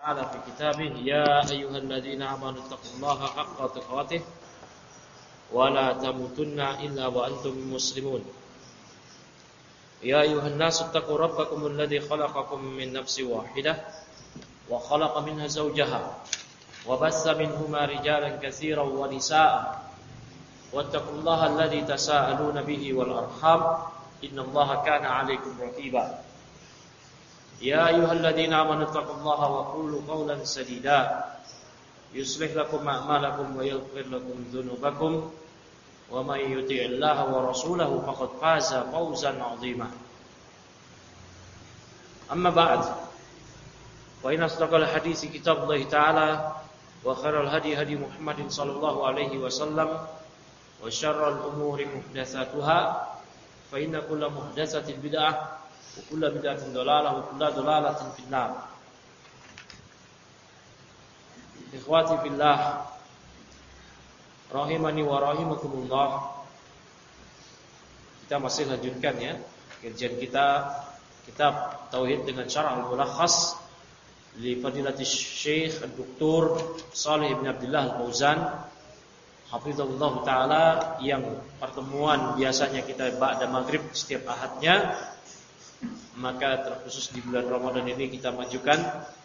تعالى في كتابه يا أيها الذين آمنوا اتقوا الله حق تقاته ولا تموتن إلا وأنتم مسلمون يا أيها الناس اتقوا ربكم الذي خلقكم من نفس واحدة وخلق منها زوجها وبث منهما رجالا كثيرا ونساء واتقوا الله الذي تساءلون به والأرحام إن الله كان عليكم رقيبا يا أيها الذين آمنوا اتقوا الله وقولوا قولا سديدا يصلح لكم أعمالكم ويغفر لكم ذنوبكم ومن يطع الله ورسوله فقد فاز فوزا عظيما أما بعد فإن أصدق الحديث كتاب الله تعالى وخير الهدي هدي محمد صلى الله عليه وسلم وشر الأمور محدثاتها فإن كل محدثة بدعة وكل بدعة ضلالة وكل ضلالة في النار. Ikhwati fillah rahimani wa rahimakumullah. Kita masih lanjutkan ya kajian kita kitab tauhid dengan syarah al-mulakhas li fadilatul Syekh Dr. Shalih bin Abdullah Al-Fauzan hafizahullah taala, yang pertemuan biasanya kita ba'da maghrib setiap ahadnya, maka terkhusus di bulan Ramadan ini kita majukan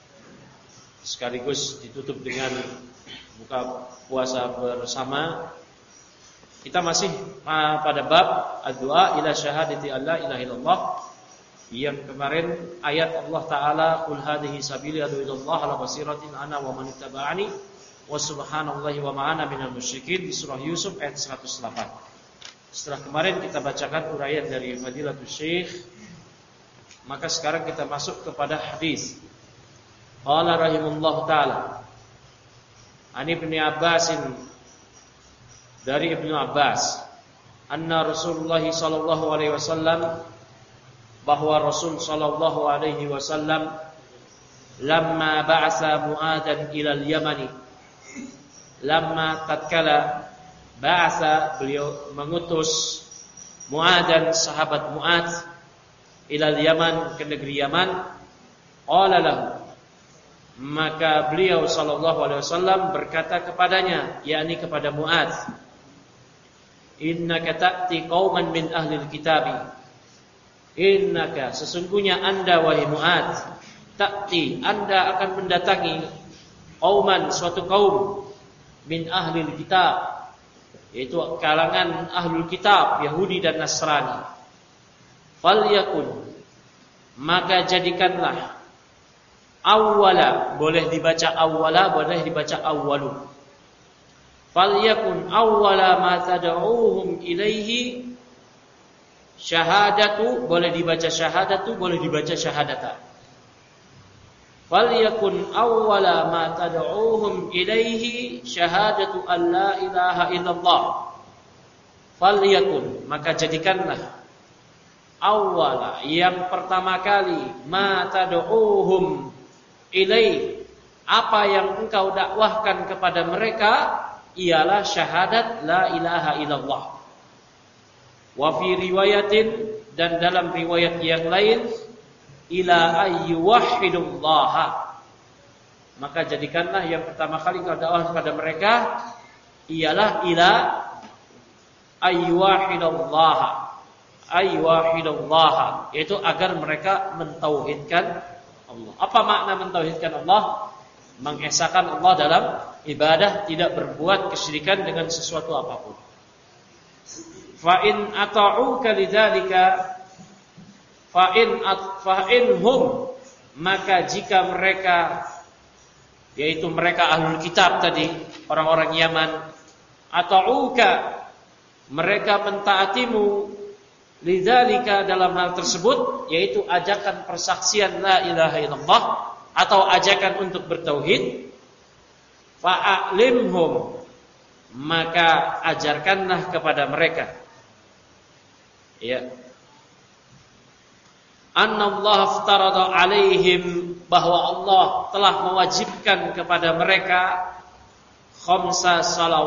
sekaligus ditutup dengan buka puasa bersama. Kita masih pada bab ad-du'a ila syahadati alla ilaha illallah, yang kemarin ayat Allah taala qul hadhihi sabili ad'u ila Allah ala basiratin ana wa man ittaba'ani wa subhanallahi wa ma ana minal musyrikin di surah Yusuf ayat 108. Setelah kemarin kita bacakan uraian dari Fadilatul Syekh, maka sekarang kita masuk kepada hadis. Qala rahimahullahu taala an Ibnu Abbas, dari Ibnu Abbas, anna Rasulullah sallallahu alaihi wasallam, bahwa Rasul sallallahu alaihi wasallam lamma ba'atsa Mu'adzan ila al-Yamani, lamma tatkala ba'atsa, beliau mengutus Mu'adzan, sahabat Mu'adz, ila al-Yaman, ke negeri Yaman. Qala lahu, maka beliau sallallahu alaihi wasallam berkata kepadanya, yakni kepada Mu'adz, innaka ta'ti qauman min ahlil kitabi, innaka, sesungguhnya anda wahai Mu'adz, ta'ti, anda akan mendatangi, qauman, suatu kaum, min ahlil kitab, yaitu kalangan ahlul kitab, Yahudi dan Nasrani. Falyakun, maka jadikanlah, awwala, boleh dibaca awwala, boleh dibaca awwalu. Falyakun awwala ma tad'uuhum ilaihi syahadatu, boleh dibaca syahadatu, boleh dibaca syahadata. Falyakun awwala ma tad'uuhum ilaihi syahadatu an la ilaha illallah. Falyakun, maka jadikanlah, awwala, yang pertama kali, ma tad'uuhum ilaihi, apa yang engkau dakwahkan kepada mereka ialah syahadat la ilaha illallah. Wa fi riwayatin, dan dalam riwayat yang lain, ila ayyuwahhidullah, maka jadikanlah yang pertama kali engkau dakwah kepada mereka ialah ila ayyuwahhidullah, ayyuwahhidullah, yaitu agar mereka mentauhidkan Allah. Apa makna mentauhidkan Allah? Mengesahkan Allah dalam ibadah, tidak berbuat kesyirikan dengan sesuatu apapun. Fa in ata'uka lidzalika, fa inhum, maka jika mereka, yaitu mereka ahlul kitab tadi, orang-orang Yaman, ata'uka, mereka mentaatimu, lidzalika, dalam hal tersebut, yaitu ajakan persaksian la ilaha illallah atau ajakan untuk bertauhid, fa'alimhum, maka ajarkanlah kepada mereka, ya, annallaha aftarada alaihim, bahwa Allah telah mewajibkan kepada mereka khamsa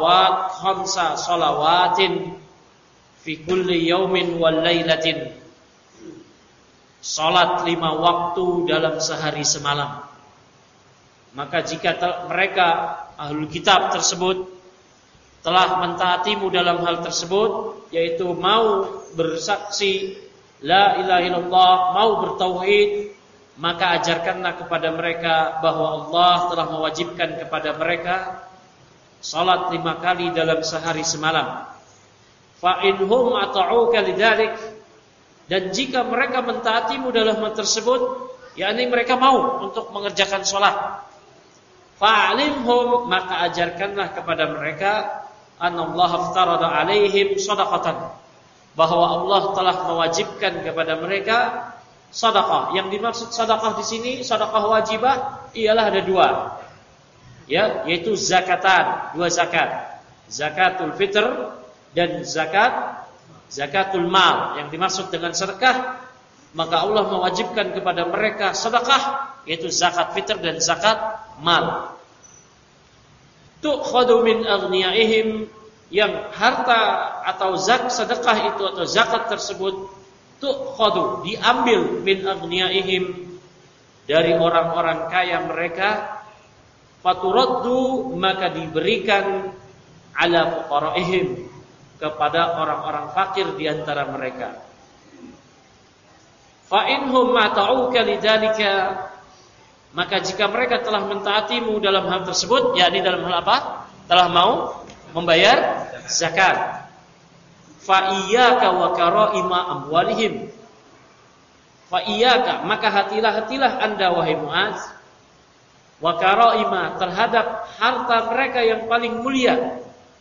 salawatin fi kulli yaumin wal lailatin, salat 5 waktu dalam sehari semalam. Maka jika mereka ahlul kitab tersebut telah mentaatimu dalam hal tersebut, yaitu mau bersaksi la ilaha illallah, mau bertauhid, maka ajarkanlah kepada mereka bahwa Allah telah mewajibkan kepada mereka salat 5 kali dalam sehari semalam. Fa inhum ata'uka lidzalik, dan jika mereka mentaatimu dalam hal tersebut, yakni mereka mau untuk mengerjakan salat, fa'alimhum, maka ajarkanlah kepada mereka anallaha aftarada alaihim shadaqatan, bahwa Allah telah mewajibkan kepada mereka sedekah. Yang dimaksud sedekah di sini, sedekah wajibah, ialah ada 2. Ya, yaitu zakatan, 2 zakat. Zakatul fitr dan zakatul mal. Yang dimaksud dengan sedekah, maka Allah mewajibkan kepada mereka sedekah, yaitu zakat fitr dan zakat mal. Tu'khadu min aghniyaihim, yang harta atau sedekah itu atau zakat tersebut tu'khadu, diambil min aghniyaihim, dari orang-orang kaya mereka, faturaddu, maka diberikan ala fuqaraihim, kepada orang-orang fakir di antara mereka. Fa inhum mata'uka lidzalika, maka jika mereka telah mentaatimu dalam hal tersebut, yakni dalam hal apa? Telah mau membayar zakat. Fa iyyaka wa karaima amwalihim. Fa iyyaka, maka hatilah Anda wahai Muaz, wa karaima, terhadap harta mereka yang paling mulia.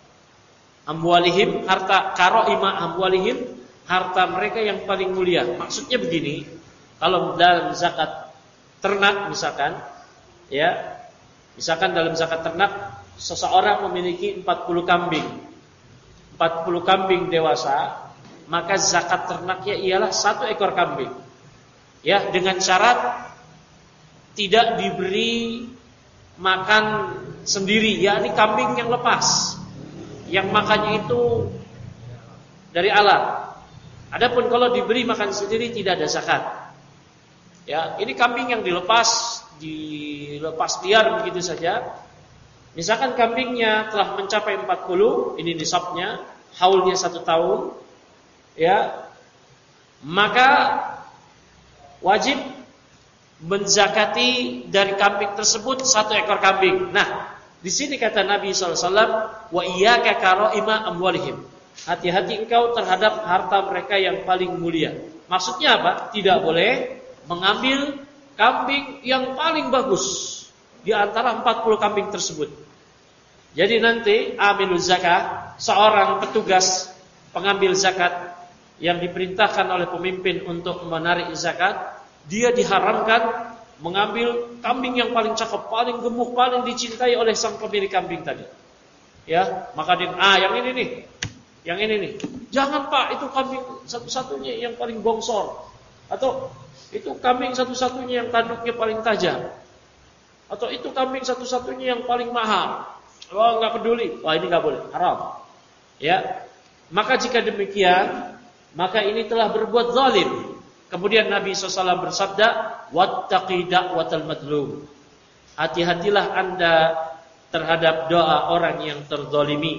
Amwalihim, harta karaima amwalihim, harta mereka yang paling mulia. Maksudnya begini, kalau dalam zakat ternak misalkan, ya, misalkan dalam zakat ternak seseorang memiliki 40 kambing. 40 kambing dewasa, maka zakat ternaknya ialah 1 ekor kambing. Ya, dengan syarat tidak diberi makan sendiri, yakni kambing yang lepas, yang makannya itu dari alat. Adapun kalau diberi makan sendiri tidak ada zakat. Ya, ini kambing yang dilepas liar begitu saja. Misalkan kambingnya telah mencapai 40, ini nisabnya, haulnya 1 tahun, ya, maka wajib menzakati dari kambing tersebut 1 ekor kambing. Nah, di sini kata Nabi SAW, wa iyyaka karaima amwalihim, hati-hati engkau terhadap harta mereka yang paling mulia. Maksudnya apa? Tidak boleh mengambil kambing yang paling bagus di antara 40 kambing tersebut. Jadi nanti amiluz zakah, seorang petugas pengambil zakat yang diperintahkan oleh pemimpin untuk menarik zakat, dia diharamkan mengambil kambing yang paling cakep, paling gemuk, paling dicintai oleh sang pemilik kambing tadi. Ya, maka dia, yang ini nih. Yang ini nih. Jangan Pak, itu kambing satu-satunya yang paling bongsor. Atau itu kambing satu-satunya yang tanduknya paling tajam. Atau itu kambing satu-satunya yang paling mahal. Oh, enggak peduli. Wah, ini enggak boleh, haram. Ya. Maka jika demikian, maka ini telah berbuat zalim. Kemudian Nabi SAW bersabda, wattaqi da'watal madlum. Hati-hatilah Anda terhadap doa orang yang terzalimi.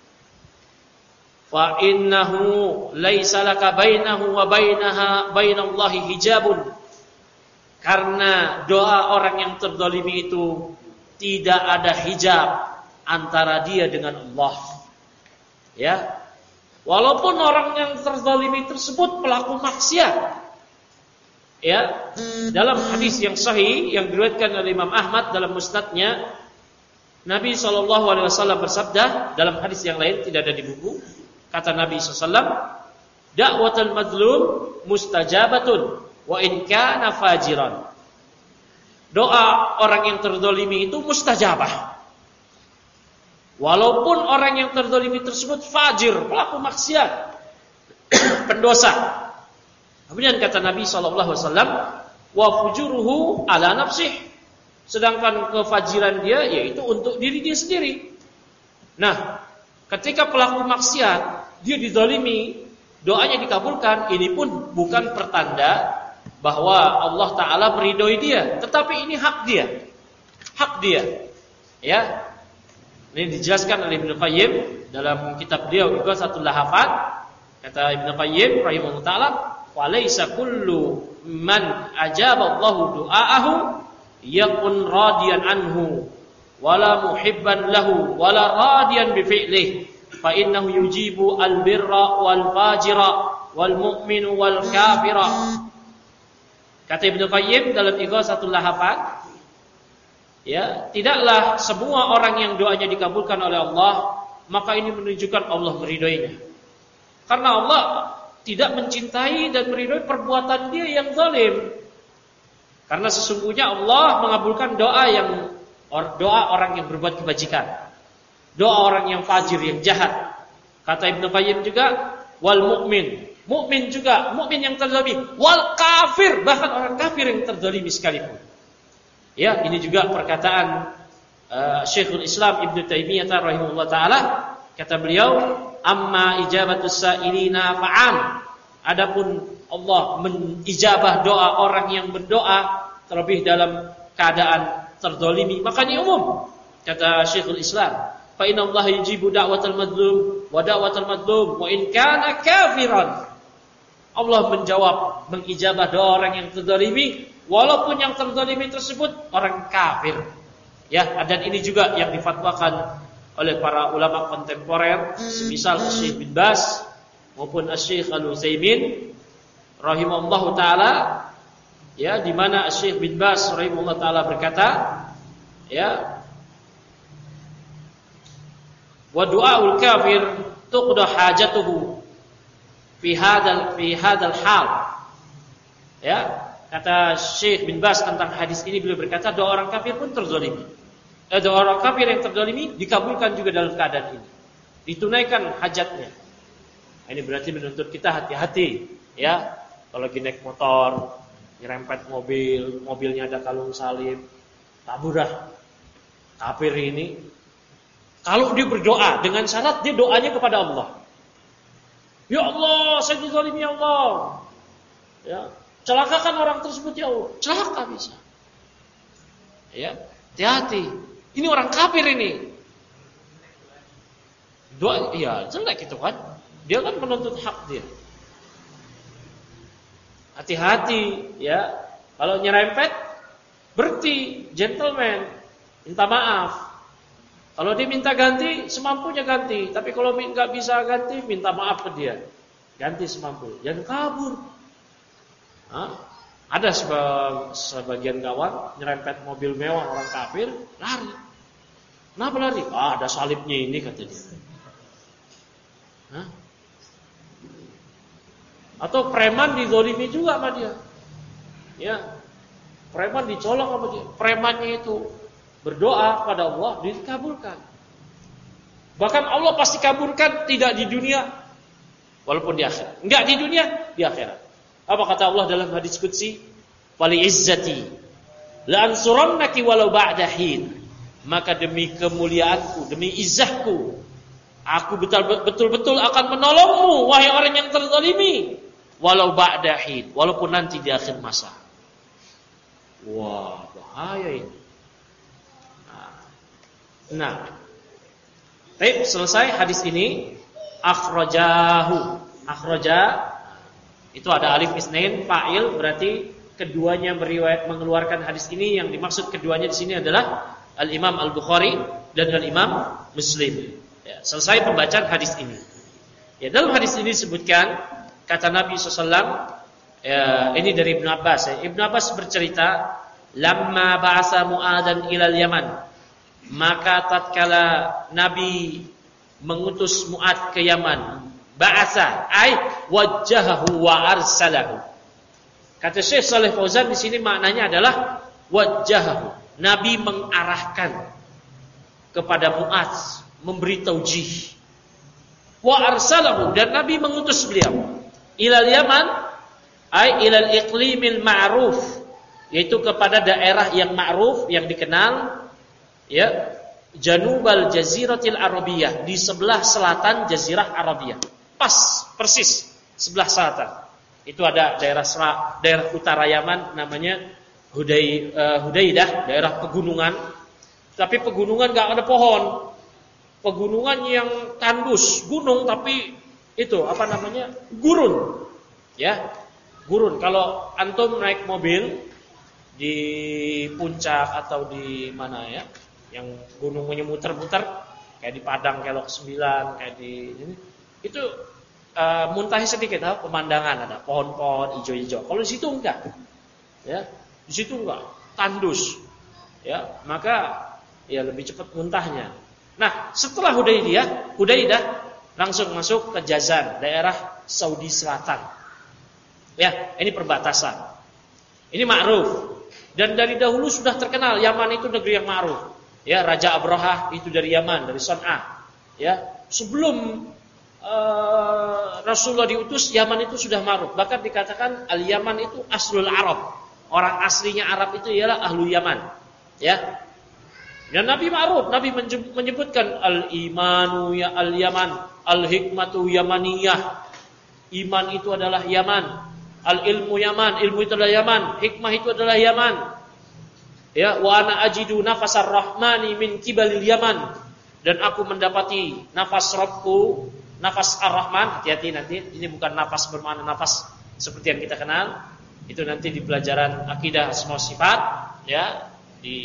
Fa innahu laisa laka bainahu wa bainallahi hijabun. Karena doa orang yang terzalimi itu tidak ada hijab antara dia dengan Allah. Ya. Walaupun orang yang terzalimi tersebut pelaku maksiat. Ya, dalam hadis yang sahih yang diriwayatkan oleh Imam Ahmad dalam musnadnya, Nabi SAW bersabda dalam hadis yang lain, tidak ada di buku. Kata Nabi SAW, da'watul madlum mustajabatun wa in kana fajiran. Doa orang yang terzalimi itu mustajabah. Walaupun orang yang terzalimi tersebut fajir, pelaku maksiat, pendosa. Kemudian kata Nabi SAW, wa fujuruhu ala nafsih. Sedangkan kefajiran dia yaitu untuk diri dia sendiri. Nah, ketika pelaku maksiat dia dizalimi, doanya dikabulkan, ini pun bukan pertanda bahwa Allah Ta'ala meridhoi dia, tetapi ini hak dia. hak dia. Ya. Ini dijelaskan oleh Ibnu Qayyim dalam kitab beliau Ighathatul Lahafat. Kata Ibnu Qayyim rahimahullah taala, "Wa laisa kullu man ajaba Allahu du'aahu yakun radiyan anhu wala muhibban lahu wala radiyan bi fi'lihi fa innahu yujibu al-birra wal fajira wal mu'minu wal kafira." Kata Ibnu Qayyim dalam Ighathatul Lahafat, ya, tidaklah semua orang yang doanya dikabulkan oleh Allah, maka ini menunjukkan Allah meridhoinya. Karena Allah tidak mencintai dan meridhoi perbuatan dia yang zalim. Karena sesungguhnya Allah mengabulkan doa orang yang berbuat kebajikan, doa orang yang fajir, yang jahat. Kata Ibnu Qayyim juga, wal mu'min, mukmin juga, mukmin yang terzalimi, wal kafir, bahkan orang kafir yang terzalimi sekalipun. Ya, ini juga perkataan Syekhul Islam Ibnu Taimiyah rahimahullah taala. Kata beliau, amma ijabatus sa'ilina fa'am. Adapun Allah menijabah doa orang yang berdoa terlebih dalam keadaan terzalimi, maka ini umum. Kata Syekhul Islam, fa inna Allah yujibu da'watal madlum wa da'watal madlum wa in kana kafiran. Allah menjawab, mengijabah doa orang yang terzalimi walaupun yang terzalimi tersebut orang kafir. Ya, dan ini juga yang difatwakan oleh para ulama kontemporer, semisal Syekh bin Baz maupun Syekh Al-Utsaimin rahimahullahu taala, ya, di mana Syekh bin Baz rahimahullahu taala berkata, ya, wa du'aul kafir tuqda hajatuhu fi hadal hal. Ya, kata Syekh bin Baz tentang hadis ini, beliau berkata doa orang kafir pun terzalimi. Doa orang kafir yang terzalimi dikabulkan juga dalam keadaan ini. Ditunaikan hajatnya. Ini berarti menuntut kita hati-hati, ya. Kalau lagi naik motor, nyerempet mobilnya ada kalung salib, taburah kafir ini. Kalau dia berdoa dengan syarat dia doanya kepada Allah. Ya Allah, saya dizalimi ya Allah. Ya, celakakan orang tersebut ya Allah. Celaka bisa. Ya, hati-hati. Ini orang kafir ini. Doa, ya jelek itu kan. Dia kan menuntut hak dia. Hati-hati, ya. Kalau nyerempet, berhenti, gentleman, minta maaf. Kalau dia minta ganti, semampunya ganti. Tapi kalau nggak bisa ganti, minta maaf ke dia. Ganti semampu. Jangan kabur. Ada sebagian kawan nyerempet mobil mewah orang kafir, lari. Kenapa lari? Ada salibnya ini, kata dia. Atau preman dizalimi juga sama dia. Ya. Preman dicolok sama dia. Premannya itu berdoa pada Allah, dikabulkan. Bahkan Allah pasti kabulkan, tidak di dunia walaupun di akhirat. Enggak di dunia, di akhirat. Apa kata Allah dalam hadis qudsi? Wali izzati la ansurannaki walau ba'da hin. Maka demi kemuliaanku, demi izzahku, aku betul-betul akan menolongmu wahai orang yang terzalimi walau ba'da hin, walaupun nanti di akhir masa. Wah, bahaya ini. Nah, baik, selesai hadis ini. Akhraja, itu ada alif isnain fa'il, berarti keduanya mengeluarkan hadis ini. Yang dimaksud keduanya di sini adalah Al-Imam Al-Bukhari dan Al-Imam Muslim. Ya, selesai pembacaan hadis ini. Ya, dalam hadis ini disebutkan kata Nabi SAW, ini dari Ibnu Abbas. Ibnu Abbas bercerita, lamma ba'asa Mu'adhan ilal Yaman, maka tatkala Nabi mengutus Mu'adh ke Yaman, ba'asa ay wajjahahu wa arsalahu. Kata Syekh Shalih Fauzan di sini maknanya adalah wajjahahu. Nabi mengarahkan kepada Mu'adh, memberi taujih. Wa arsalahu, dan Nabi mengutus beliau ilal Yaman ay ilal iqlimil ma'ruf, yaitu kepada daerah yang ma'ruf, yang dikenal, ya, Janubal Jaziratil Arabiyah, di sebelah selatan Jazirah Arabiyah. Persis sebelah selatan. Itu ada daerah utara Yaman namanya Hudaidah, daerah pegunungan, Tapi pegunungan nggak ada pohon. Pegunungan yang tandus, gunung tapi itu apa namanya? Gurun. Ya. Gurun. Kalau antum naik mobil di puncak atau di mana ya, yang gunungnya muter-muter kayak di Padang Kelok 9, kayak di ini, itu muntahi sedikit pemandangan, ada pohon-pohon hijau-hijau. Kalau di situ enggak. Ya, di situ enggak, tandus. Ya, maka ya lebih cepat muntahnya. Nah, setelah Hudaidah langsung masuk ke Jazan, daerah Saudi Selatan. Ya, ini perbatasan. Ini ma'ruf. Dan dari dahulu sudah terkenal Yaman itu negeri yang ma'ruf. Ya, Raja Abraha itu dari Yaman, dari Son'a. Ya, sebelum Rasulullah diutus, Yaman itu sudah ma'ruf. Bahkan dikatakan Al-Yaman itu aslul Arab. Orang aslinya Arab itu ialah ahlu Yaman. Ya. Dan Nabi ma'ruf, Nabi menyebutkan al-imanu ya al-Yaman, al-hikmatu yamaniyah. Iman itu adalah Yaman. Al-ilmu Yaman, ilmu itu adalah Yaman. Hikmah itu adalah Yaman. Ya, wa ana ajidu nafasar rahmani min kibalil Yaman. Dan aku mendapati nafas Rabbku, nafas Ar-Rahman. Hati-hati nanti, ini bukan nafas bermakna nafas seperti yang kita kenal. Itu nanti di pelajaran akidah asma sifat, ya, di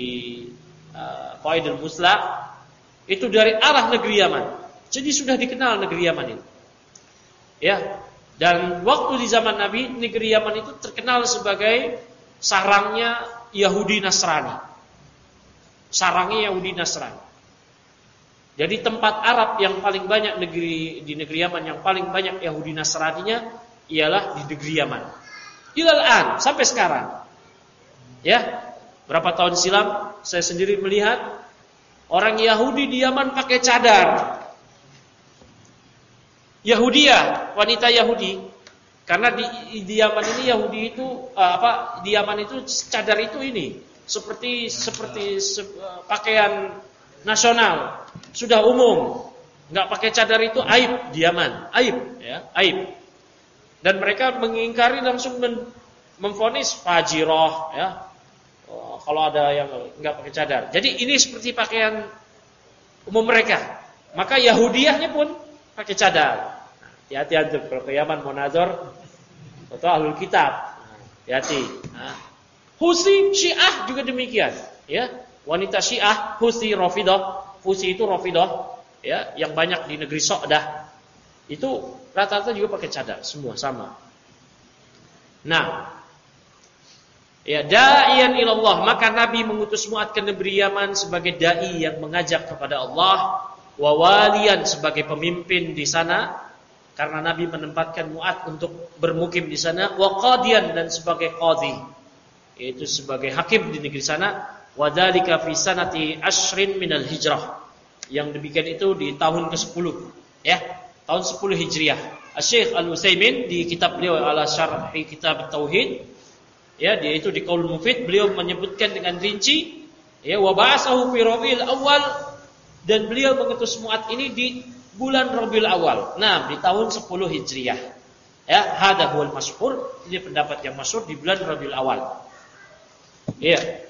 Qaidul Musla. Itu dari arah negeri Yaman. Jadi sudah dikenal negeri Yaman ini. Ya. Dan waktu di zaman Nabi, negeri Yaman itu terkenal sebagai sarangnya Yahudi Nasrani. Sarangnya Yahudi Nasrani. Jadi tempat Arab yang paling banyak di negeri Yaman yang paling banyak Yahudi Nasraninya ialah di negeri Yaman. Ilal an, sampai sekarang. Ya, berapa tahun silam saya sendiri melihat orang Yahudi di Yaman pakai cadar. Yahudiyah, wanita Yahudi. Karena di Yaman ini Yahudi itu di Yaman itu cadar itu ini seperti pakaian nasional, sudah umum. Enggak pakai cadar itu aib di Yaman, aib ya, aib. Dan mereka mengingkari langsung memvonis fajirah ya. Kalau ada yang enggak pakai cadar. Jadi ini seperti pakaian umum mereka. Maka Yahudiyahnya pun pakai cadar. Hati-hati kalau ke Yaman mau nazar atau ahlul kitab. Hati-hati. Husi Syiah juga demikian, ya. Wanita Syiah, Husi Rafidah, Husi itu Rafidah, ya, yang banyak di negeri Sa'dah. Itu rata-rata juga pakai cadar, semua sama. Nah, ya, da'iyan ilallah, maka Nabi mengutus Mu'ad ke negeri Yaman sebagai dai yang mengajak kepada Allah, wa waliyan sebagai pemimpin di sana. Karena Nabi menempatkan Mu'ad untuk bermukim di sana, wa qadiyan dan sebagai qadhi, yaitu sebagai hakim di negeri sana, wa dzalika fi sanati asyrin minal hijrah. Yang demikian itu di tahun ke-10, ya, tahun 10 Hijriah. Asy-Syaikh Al-Utsaimin di kitab beliau Ala Syarhi Kitab Tauhid, ya, dia itu di Qaul Mufid beliau menyebutkan dengan rinci, ya, wa ba'atsahu fi Rabiul Awal, dan beliau mengutus Mu'ad ini di bulan Rabiul Awal. Nah, di tahun 10 Hijriah. Ya, hada huwal masyhur, ini pendapat yang masyhur di bulan Rabiul Awal. Iya.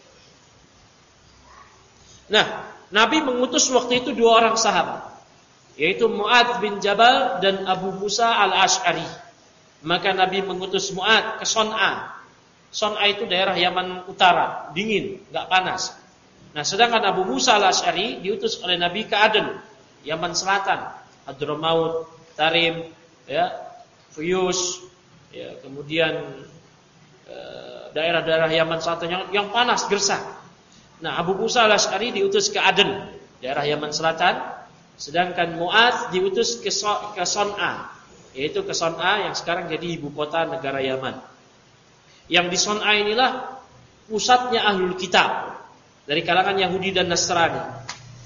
Nah, Nabi mengutus waktu itu 2 orang sahabat, yaitu Mu'ad bin Jabal dan Abu Musa al-Asy'ari. Maka Nabi mengutus Mu'ad ke Son'a. Son'a itu daerah Yaman Utara, dingin, enggak panas. Nah, sedangkan Abu Musa al-Asy'ari diutus oleh Nabi ke Aden, Yaman Selatan, Hadramaut, Tarim, ya, Fuyus, ya, kemudian daerah-daerah Yaman Selatan yang panas, gersah. Nah, Abu Musa al-Asy'ari diutus ke Aden, daerah Yaman Selatan, sedangkan Mu'adz diutus ke Son'a, yaitu ke Son'a yang sekarang jadi ibu kota negara Yaman. Yang di Son'a inilah pusatnya ahlul kitab dari kalangan Yahudi dan Nasrani.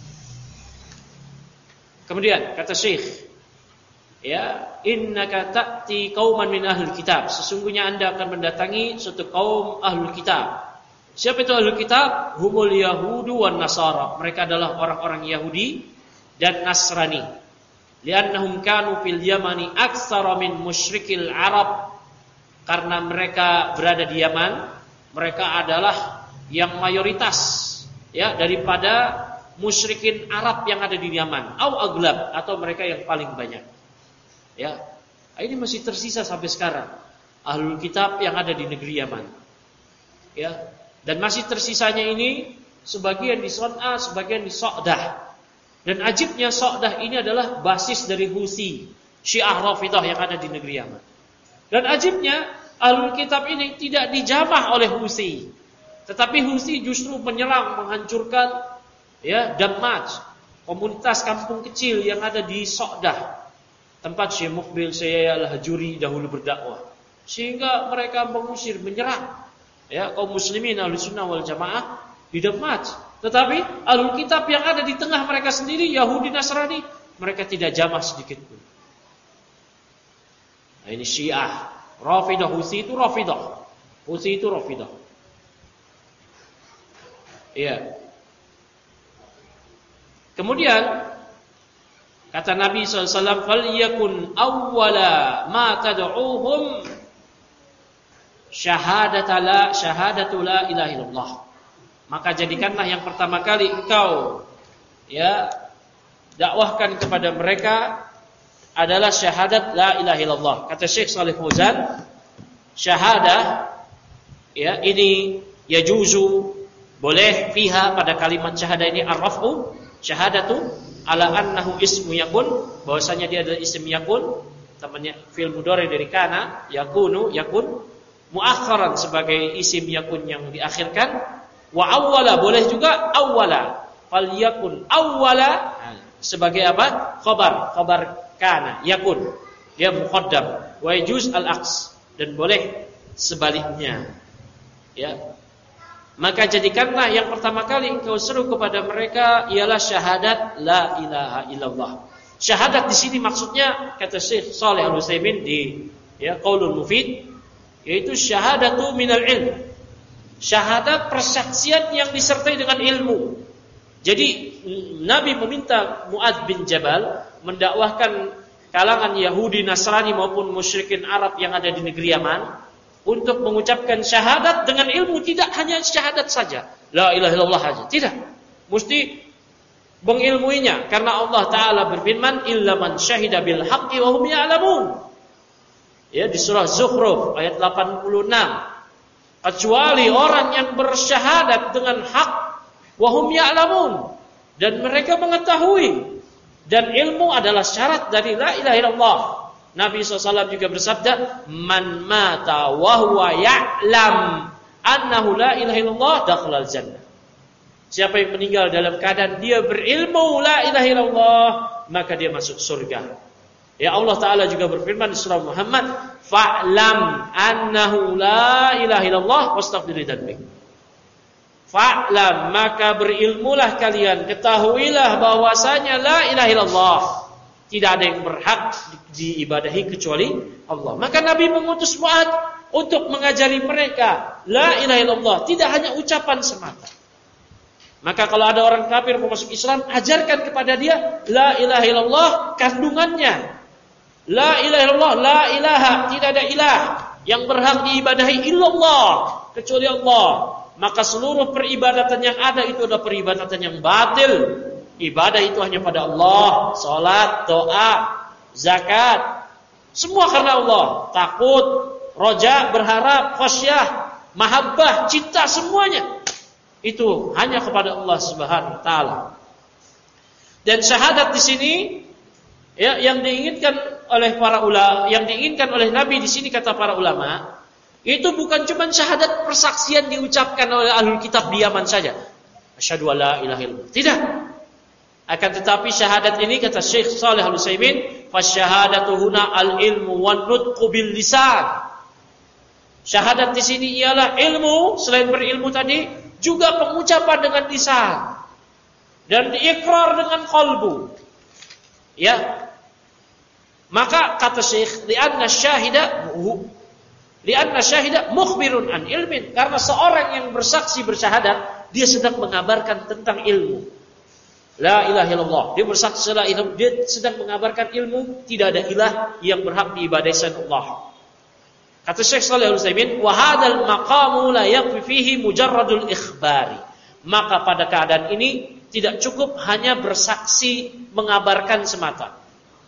Kemudian kata Syekh, ya, innaka ta'ti qauman min ahlul kitab, sesungguhnya Anda akan mendatangi suatu kaum ahlul kitab. Siapa itu ahlul kitab? Humul yahudu wan nasara, mereka adalah orang-orang Yahudi dan Nasrani. Li'annahum kanu fil Yamani aktsara min musyrikil Arab, karena mereka berada di Yaman, mereka adalah yang mayoritas, ya daripada musyrikin Arab yang ada di Yaman, au aglab, atau mereka yang paling banyak. Ya. Ini masih tersisa sampai sekarang ahlul kitab yang ada di negeri Yaman. Ya. Dan masih tersisanya ini sebagian di Son'a, sebagian di So'dah. Dan ajibnya So'dah ini adalah basis dari Houthi, Syiah Rafidah yang ada di negeri Yaman. Dan ajibnya ahlul kitab ini tidak dijamah oleh Houthi, tetapi Houthi justru menyerang, menghancurkan ya Damaj, komunitas kampung kecil yang ada di So'dah, tempat Syekh Muqbil Syekh Al-Hajuri dahulu berdakwah. Sehingga mereka mengusir, menyerang ya kaum muslimin Ahlussunnah wal Jamaah di Damaj. Tetapi ahlul kitab yang ada di tengah mereka sendiri, Yahudi Nasrani, mereka tidak jamah sedikit pun. Nah, ini Syiah, Rafidah, Houthi itu Rafidah. Houthi itu Rafidah. Iya. Kemudian kata Nabi SAW, "Falyakun awwala ma tad'uuhum syahadatu la ilaha illallah." Maka jadikanlah yang pertama kali engkau ya dakwahkan kepada mereka adalah syahadat la ilaha illallah. Kata Syekh Shalih Fauzan, syahadah ya ini yajuzu, boleh fiha pada kalimat syahadah ini ar-raf'u, syahadatu ala annahu ismu yakun, bahwasanya dia adalah isim yakun, temannya fi'il mudhari dari kana, yakunu, yakun muakharan sebagai isim yakun yang diakhirkan, wa awwala, boleh juga awwala, fal yakun awwala sebagai apa? Khabar kana, yakun, dia muqaddam, wa yajuz al-aqs, dan boleh sebaliknya. Ya. Maka jadikanlah yang pertama kali engkau seru kepada mereka ialah syahadat la ilaha illallah. Syahadat di sini maksudnya kata Syekh Shalih Al-Utsaimin di ya Qaulul Mufid, yaitu syahadatu minal ilm. Syahadat persaksian yang disertai dengan ilmu. Jadi Nabi meminta Mu'adz bin Jabal mendakwahkan kalangan Yahudi, Nasrani maupun musyrikin Arab yang ada di negeri Yaman untuk mengucapkan syahadat dengan ilmu, tidak hanya syahadat saja, la ilaha illallah saja, tidak. Mesti mengilmuinya, karena Allah Ta'ala berfirman, illa man syahida bil haqqi wa hum ya'lamun. Ya, di surah Zukhruf ayat 86. Kecuali orang yang bersyahadat dengan hak, wa hum ya'lamun, dan mereka mengetahui. Dan ilmu adalah syarat dari la ilaha illallah. Nabi SAW juga bersabda, man mata wa huwa ya'lam annahu la ilaha illallah dakhalal jannah. Siapa yang meninggal dalam keadaan dia berilmu la ilaha illallah, maka dia masuk surga. Ya, Allah Ta'ala juga berfirman di surah Muhammad, fa'lam annahu la ilaha illallah wastaghfir lidzanbik. Fa'lam, maka berilmulah kalian, ketahuilah bahwasanya la ilaha illallah, tidak ada yang berhak diibadahi kecuali Allah. Maka Nabi mengutus Mu'adz untuk mengajari mereka la ilaha illallah, tidak hanya ucapan semata. Maka kalau ada orang kafir mau masuk Islam, ajarkan kepada dia la ilaha illallah kandungannya. La ilaha illallah, la ilaha, tidak ada ilah yang berhak diibadahi illallah kecuali Allah. Maka seluruh peribadatan yang ada itu adalah peribadatan yang batil. Ibadah itu hanya pada Allah, salat, doa, zakat, semua karena Allah. Takut, roja, berharap, khasyah, mahabbah, cinta, semuanya itu hanya kepada Allah Subhanahu wa taala. Dan syahadat di sini ya yang diinginkan oleh para ulama, yang diinginkan oleh Nabi di sini kata para ulama, itu bukan cuma syahadat persaksian diucapkan oleh ahlul kitab di Yaman saja. Asyhadu alla ilaha illallah. Tidak. Akan tetapi syahadat ini kata Syekh Shalih Al-Utsaimin, fasyahadatu huna al-ilmu wan nutqu bil lisan. Syahadat di sini ialah ilmu, selain berilmu tadi, juga pengucapan dengan lisan dan diikrar dengan qalbu. Ya. Maka kata Syekh, li'anna syahida mukhbirun an ilmin, karena seorang yang bersaksi bersyahadat dia sedang mengabarkan tentang ilmu. La ilaha illallah, dia bersaksi la ilaha, dia sedang mengabarkan ilmu, tidak ada ilah yang berhak diibadahi selain Allah. Kata Syekh Shalih Al-Utsaimin, wa hadzal maqamu la yakfi fihi mujarradul ikhbari. Maka pada keadaan ini tidak cukup hanya bersaksi mengabarkan semata.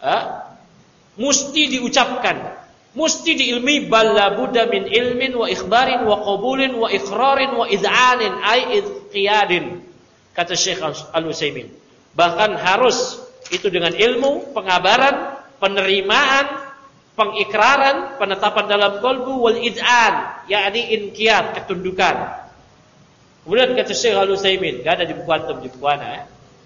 Mesti diucapkan, mesti diilmi. Balla budda min ilmin wa ikhbarin wa qabulin wa iqrarin wa id'anin ay idqiyadin, kata Syekh Al-Utsaimin. Bahkan harus itu dengan ilmu, pengabaran, penerimaan, pengikraran, penetapan dalam qalbu, wal id'an, yakni inqiyad, ketundukan. Kemudian kata Syekh Al-Utsaimin, enggak ada di buku antum, di buku ana ya.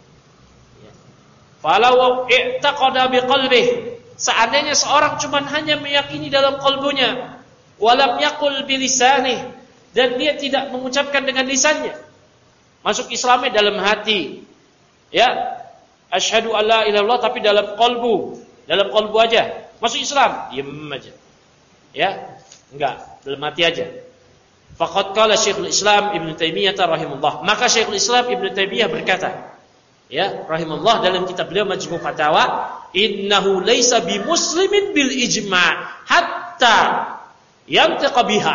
Falau i'taqada biqalbihi, seandainya seorang cuma hanya meyakini dalam kalbunya, walam yaqul bilisanih, dan dia tidak mengucapkan dengan lisannya, masuk Islamnya dalam hati, ya, asyhadu alla ilaha illallah, tapi dalam kalbu aja, masuk Islam, diam aja, ya, enggak, dalam hati aja. Faqad qala Syekhul Islam Ibnu Taimiyah rahimahullah, maka Syekhul Islam Ibnu Taimiyah berkata, ya, rahimahullah, dalam kitab beliau Majmu' Fatawa, innahu laisa bimuslimin bil ijma' hatta yantaqa biha.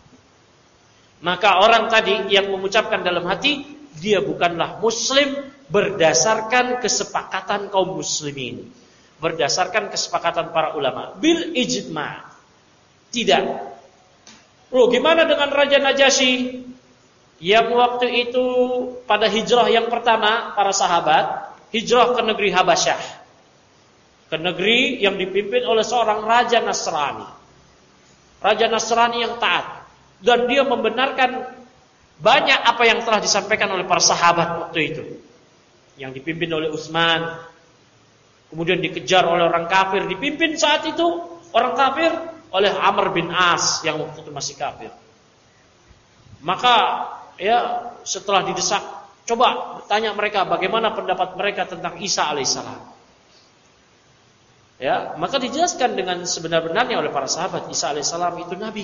Maka orang tadi yang mengucapkan dalam hati, dia bukanlah muslim berdasarkan kesepakatan kaum muslimin, berdasarkan kesepakatan para ulama, bil ijma'. Tidak. Loh, gimana dengan Raja Najasyi yang waktu itu pada hijrah yang pertama para sahabat hijrah ke negeri Habasyah, ke negeri yang dipimpin oleh seorang raja Nasrani yang taat, dan dia membenarkan banyak apa yang telah disampaikan oleh para sahabat waktu itu, yang dipimpin oleh Utsman, kemudian dikejar oleh orang kafir, dipimpin saat itu orang kafir oleh Amr bin As yang waktu itu masih kafir. Maka ya, setelah didesak, coba tanya mereka bagaimana pendapat mereka tentang Isa alaihissalam. Ya, maka dijelaskan dengan sebenar-benarnya oleh para sahabat, Isa alaihissalam itu nabi,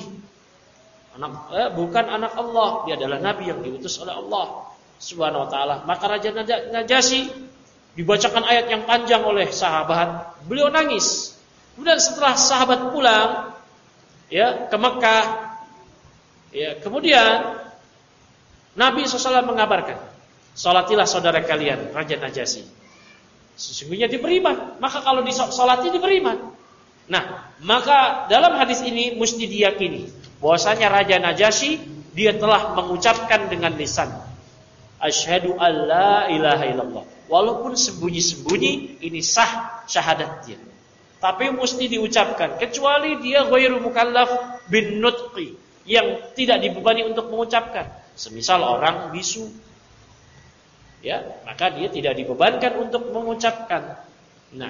bukan anak Allah, dia adalah nabi yang diutus oleh Allah Subhanahu wa taala. Maka Raja Najasyi dibacakan ayat yang panjang oleh sahabat, beliau nangis. Kemudian setelah sahabat pulang, ya, ke Mekah, ya, kemudian Nabi SAW mengabarkan, salatilah saudara kalian Raja Najasyi, sesungguhnya diberi iman. Maka kalau disolati diberi iman. Nah, maka dalam hadis ini mesti diyakini bahwasanya Raja Najasyi dia telah mengucapkan dengan lisan, asyhadu alla ilaha illallah, walaupun sembunyi-sembunyi, ini sah syahadat dia, tapi mesti diucapkan, kecuali dia ghairu mukallaf bin nutqi, yang tidak dibebani untuk mengucapkan. Semisal orang bisu, ya, maka dia tidak dibebankan untuk mengucapkan. Nah,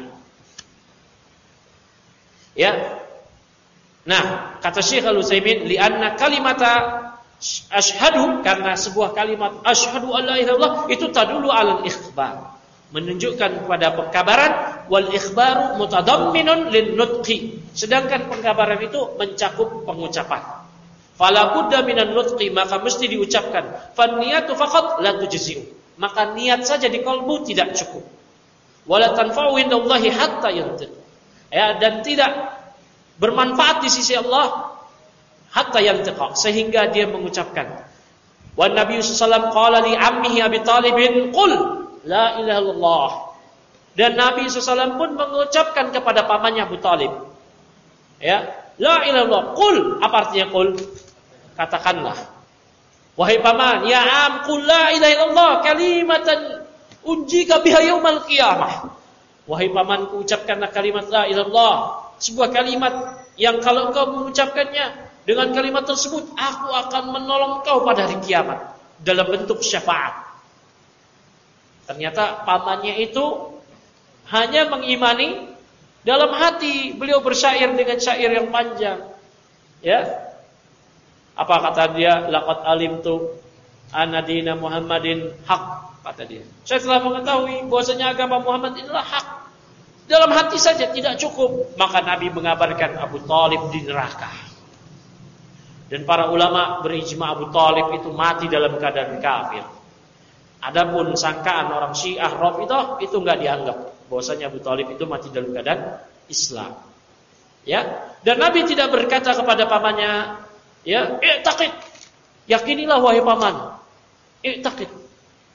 ya, nah, kata Syekh Al-Utsaimin, li'anna kalimata asyhadu, karena sebuah kalimat asyhadu alla ilaha illallah itu tadullu 'alal ikhbar, menunjukkan kepada pengkabaran, wal ikhbaru mutadamminun lin nutqi, sedangkan pengkabaran itu mencakup pengucapan. Fala budda minan nutqi, maka mesti diucapkan. Fan niyatu faqat la tujzi'u, maka niat saja di kalbu tidak cukup. Wala tanfa'u indallahi hatta yantiq, ya, dan tidak bermanfaat di sisi Allah hatta yantiq, sehingga dia mengucapkan. Wan Nabi sallallahu alaihi wasallam qala li ammihi Abi Talibin qul la ilaha illallah, dan Nabi SAW pun mengucapkan kepada pamannya Abu Talib, ya, la ilaha illallah. Qul, apa artinya qul? Katakanlah, wahai paman, ya am, qul la ilaha illallah kalimatan unjika biha yaumal qiyamah. Wahai pamanku, ucapkanlah kalimat la ilaha illallah, sebuah kalimat yang kalau engkau mengucapkannya, dengan kalimat tersebut aku akan menolong engkau pada hari kiamat dalam bentuk syafaat. Ternyata pamannya itu hanya mengimani, dalam hati beliau bersyair dengan syair yang panjang. Ya, apa kata dia? Laqad alimtu anna dina Muhammadin haq, kata dia. Saya telah mengetahui bahwasanya agama Muhammad inilah hak. Dalam hati saja tidak cukup, maka Nabi mengabarkan Abu Talib di neraka. Dan para ulama berijma Abu Talib itu mati dalam keadaan kafir. Adapun sangkaan orang Syiah Rafidhah itu enggak dianggap bahwasanya Abu Talib itu mati dalam keadaan Islam. Ya, dan Nabi tidak berkata kepada pamannya, ya, i'taqid, yakinilah wahai paman. I'taqid,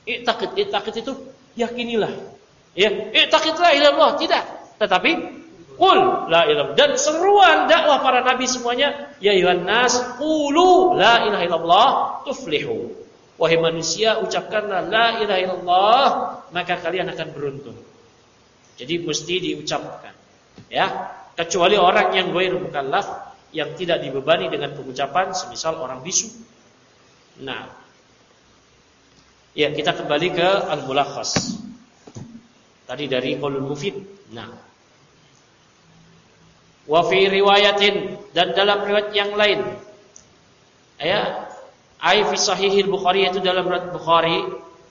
I'taqid itu yakinilah. Ya, i'taqid la ilaha illallah tidak, tetapi qul la ilaha. Dan seruan dakwah para nabi semuanya, ya ayuhan nas qulu la ilaha illallah tuflihu. Wahai manusia, ucapkanlah la ilaha illallah, maka kalian akan beruntung. Jadi mesti diucapkan. Ya, kecuali orang yang ghairu mukallaf, yang tidak dibebani dengan pengucapan, semisal orang bisu. Nah, ya kita kembali ke al-mulakhas. Tadi dari qaulul mufid. Nah, wa fi riwayatin, dan dalam riwayat yang lain, ya, ai fi sahihil Bukhari, itu dalam riwayat Bukhari,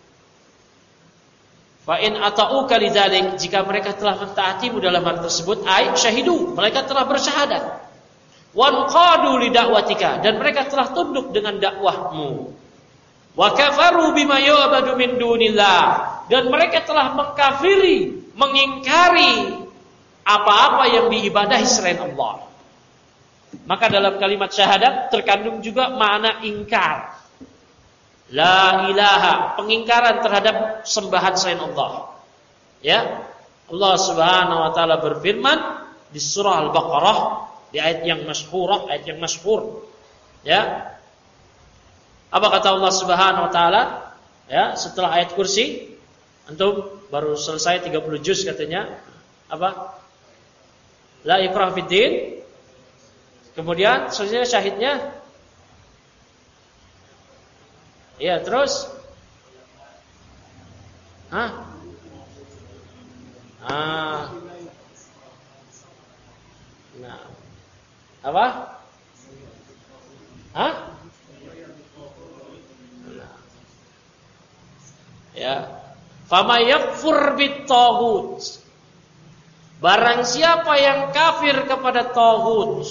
fa in ata'uka lidzalik, jika mereka telah mentaatimu dalam hal tersebut, ai syahidu, mereka telah bersyahadat, wan qadu li da'watika, dan mereka telah tunduk dengan dakwahmu, wa kafaru bima yu'badu min dunillah, dan mereka telah mengkafiri, mengingkari apa-apa yang diibadahi selain Allah. Maka dalam kalimat syahadat terkandung juga makna ingkar. La ilaha, pengingkaran terhadap sembahan selain Allah. Ya, Allah Subhanahu wa taala berfirman di surah Al-Baqarah, di ayat yang masyhurah, ayat yang masyhur. Ya. Apa kata Allah Subhanahu wa taala? Ya, setelah ayat kursi, antum baru selesai 30 juz katanya. Apa? La ikrah fid din. Kemudian selanjutnya syahidnya. Ya, terus Nah, apa? Ya. Fama yakfur bit-taghut. Barang siapa yang kafir kepada taghut.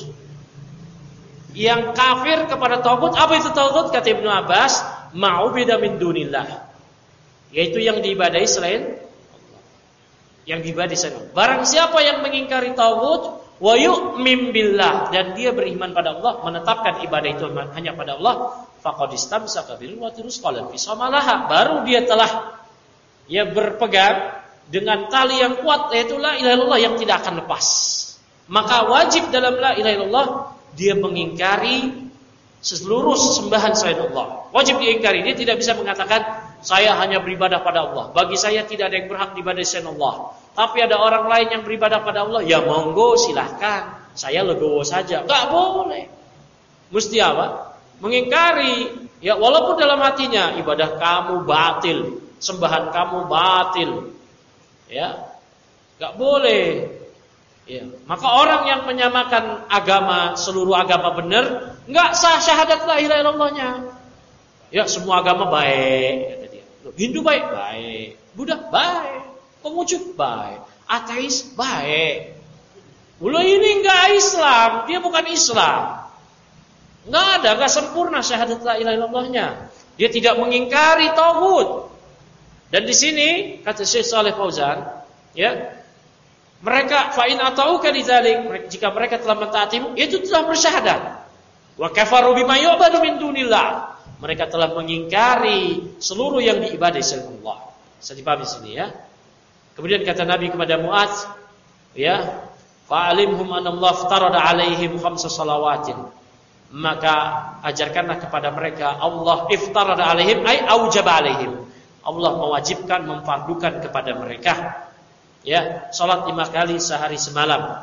Yang kafir kepada taghut, apa itu taghut? Kata Ibnu Abbas, ma'ubida min dunillah. Yaitu yang diibadahi selain Allah. Yang diibadahi selain Allah. Barang siapa yang mengingkari taghut wa yu'min billah, dan dia beriman pada Allah, menetapkan ibadah itu hanya pada Allah, faqad istamsaka bil urwatil wuthqa la fisama laha, baru dia telah berpegang dengan tali yang kuat, yaitu la ilaha illallah yang tidak akan lepas. Maka wajib dalam la ilaha illallah dia mengingkari seluruh sembahan selain Allah. Wajib diingkari. Dia tidak bisa mengatakan saya hanya beribadah pada Allah. Bagi saya tidak ada yang berhak diibadahi selain Allah. Tapi ada orang lain yang beribadah pada Allah, ya monggo silahkan. Saya legowo saja. Enggak boleh. Mesti apa? Mengingkari. Ya walaupun dalam hatinya ibadah kamu batil, sembahan kamu batil. Ya, nggak boleh. Ya, maka orang yang menyamakan agama, seluruh agama benar, nggak sah syahadat la ilaha illallahnya. Ya, semua agama baik, kata dia. Hindu baik, baik. Buddha baik, Konghucu baik, ateis baik. Mulai ini nggak Islam, dia bukan Islam. Nggak sempurna syahadat la ilaha illallahnya. Dia tidak mengingkari tauhid. Dan di sini kata Syekh Shalih Fauzan, ya, mereka fa in ata'uka lidzalik, jika mereka telah mentaatimu, itu telah bersyahadat. Wa kafaru bima yu'badu min dunillah, mereka telah mengingkari seluruh yang diibadahi selain Allah. Bisa dipahami sini ya. Kemudian kata Nabi kepada Muadz, ya, fa'alimhum anallahu aftarada 'alaihim khamsa shalawatin. Maka ajarkanlah kepada mereka, Allah iftarada 'alaihim ay aujaba 'alaihim. Allah mewajibkan, memfardukan kepada mereka, ya, salat 5 kali sehari semalam.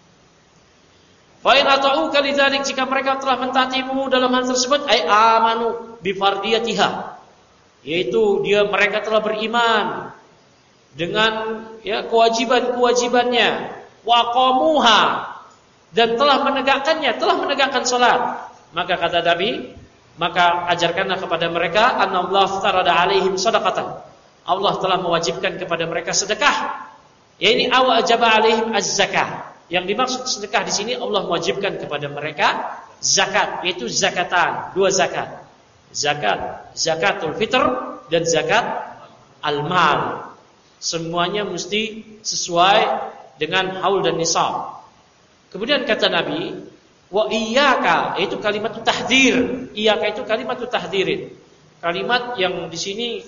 Fa in ata'uka lidzalik, jika mereka telah mentaatimu dalam hal tersebut, ay amanu bi fardiyatiha, yaitu mereka telah beriman dengan kewajiban-kewajibannya, wa qamuha, dan telah menegakkan salat. Maka kata Nabi, maka ajarkanlah kepada mereka, anallahu aftarada 'alaihim shadaqatan. Allah telah mewajibkan kepada mereka sedekah. Ini awajaba 'alaihim az-zakah. Yang dimaksud sedekah di sini, Allah mewajibkan kepada mereka zakat, yaitu zakatan, 2 zakat. Zakatul fitr dan zakat al-mal. Semuanya mesti sesuai dengan haul dan nisab. Kemudian kata Nabi, wa iyyaka, itu kalimat tahdhir. Iyyaka itu kalimat tahdhirin. Kalimat yang di sini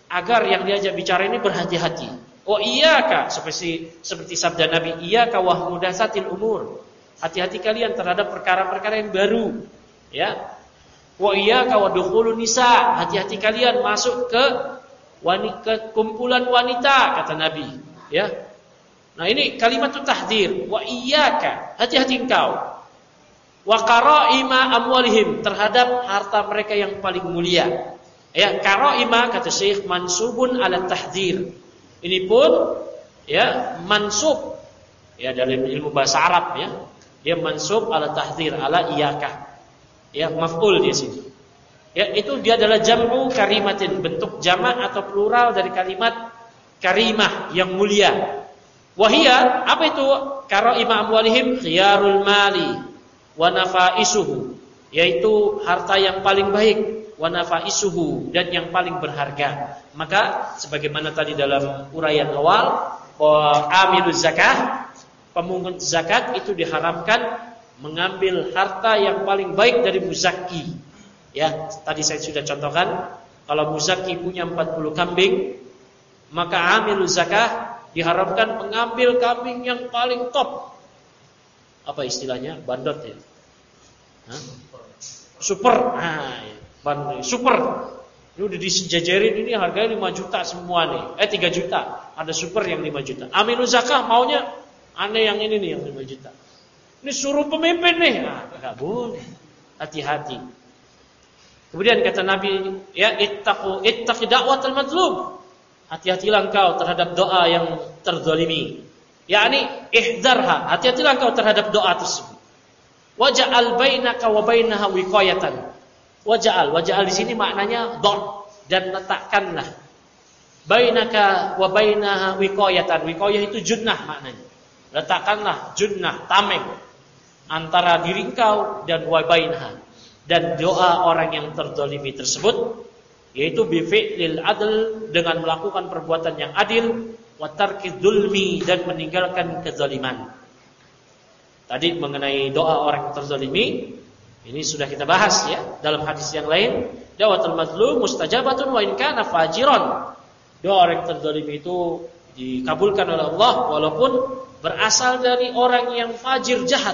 agar yang diajak bicara ini berhati-hati. Wa iyyaka, seperti sabda Nabi, iyyaka wa muhdatsatil umur. Hati-hati kalian terhadap perkara-perkara yang baru. Ya. Wa iyyaka wa dukhulun nisa. Hati-hati kalian masuk ke kumpulan wanita, kata Nabi. Ya. Nah, ini kalimat tahdzir. Wa iyyaka, hati-hati engkau. Wa qaraima amwalihim, terhadap harta mereka yang paling mulia. Ya, qaraima kata Syekh mansubun ala tahdzir. Ini pun ya mansub ya dalam ilmu bahasa Arab ya. Dia mansub ala tahdzir, ala iyyaka. Ya, maf'ul di sini. Ya, itu dia adalah jam'u karimatin, bentuk jamak atau plural dari kalimat karimah yang mulia. Wahia, apa itu? Qaraima amwalihim khiyarul mali wa nafaisuhu, yaitu harta yang paling baik, wa nafaisuhu, dan yang paling berharga. Maka sebagaimana tadi dalam uraian awal, amiluz zakah, pemungut zakat itu diharamkan mengambil harta yang paling baik dari muzaki. Ya, tadi saya sudah contohkan, kalau muzaki punya 40 kambing, maka amiluz zakah diharamkan mengambil kambing yang paling top. Apa istilahnya? Bandot ya. Super. Super. Ini udah disejajarin, ini harganya 5 juta semua nih. 3 juta. Ada super yang 5 juta. Amiluz zakah maunya aneh yang ini nih yang 5 juta. Ini suruh pemimpin nih. Enggak boleh. Hati-hati. Kemudian kata Nabi, ya ittaqi da'watal madlum. Hati-hatilah engkau terhadap doa yang terzalimi. Yakni ihdzarha, hati-hatilah engkau terhadap doa tersebut. Waja'al bainaka wa bainaha wiqayatan. Waja'al di sini maknanya dot, dan letakkanlah bainaka wa bainaha wiqayatan. Wiqayah itu junnah maknanya. Letakkanlah junnah, tameng antara diri engkau dan wa bainaha, dan doa orang yang terzalimi tersebut, yaitu bi fi'lil adl, dengan melakukan perbuatan yang adil, wa tarkidz dzulmi, dan meninggalkan kezaliman. Tadi mengenai doa orang yang terzalimi, ini sudah kita bahas ya dalam hadis yang lain. Da'watul mazlum mustajabatun wa in kana fajiran. Doa orang yang terzalimi itu dikabulkan oleh Allah walaupun berasal dari orang yang fajir, jahat.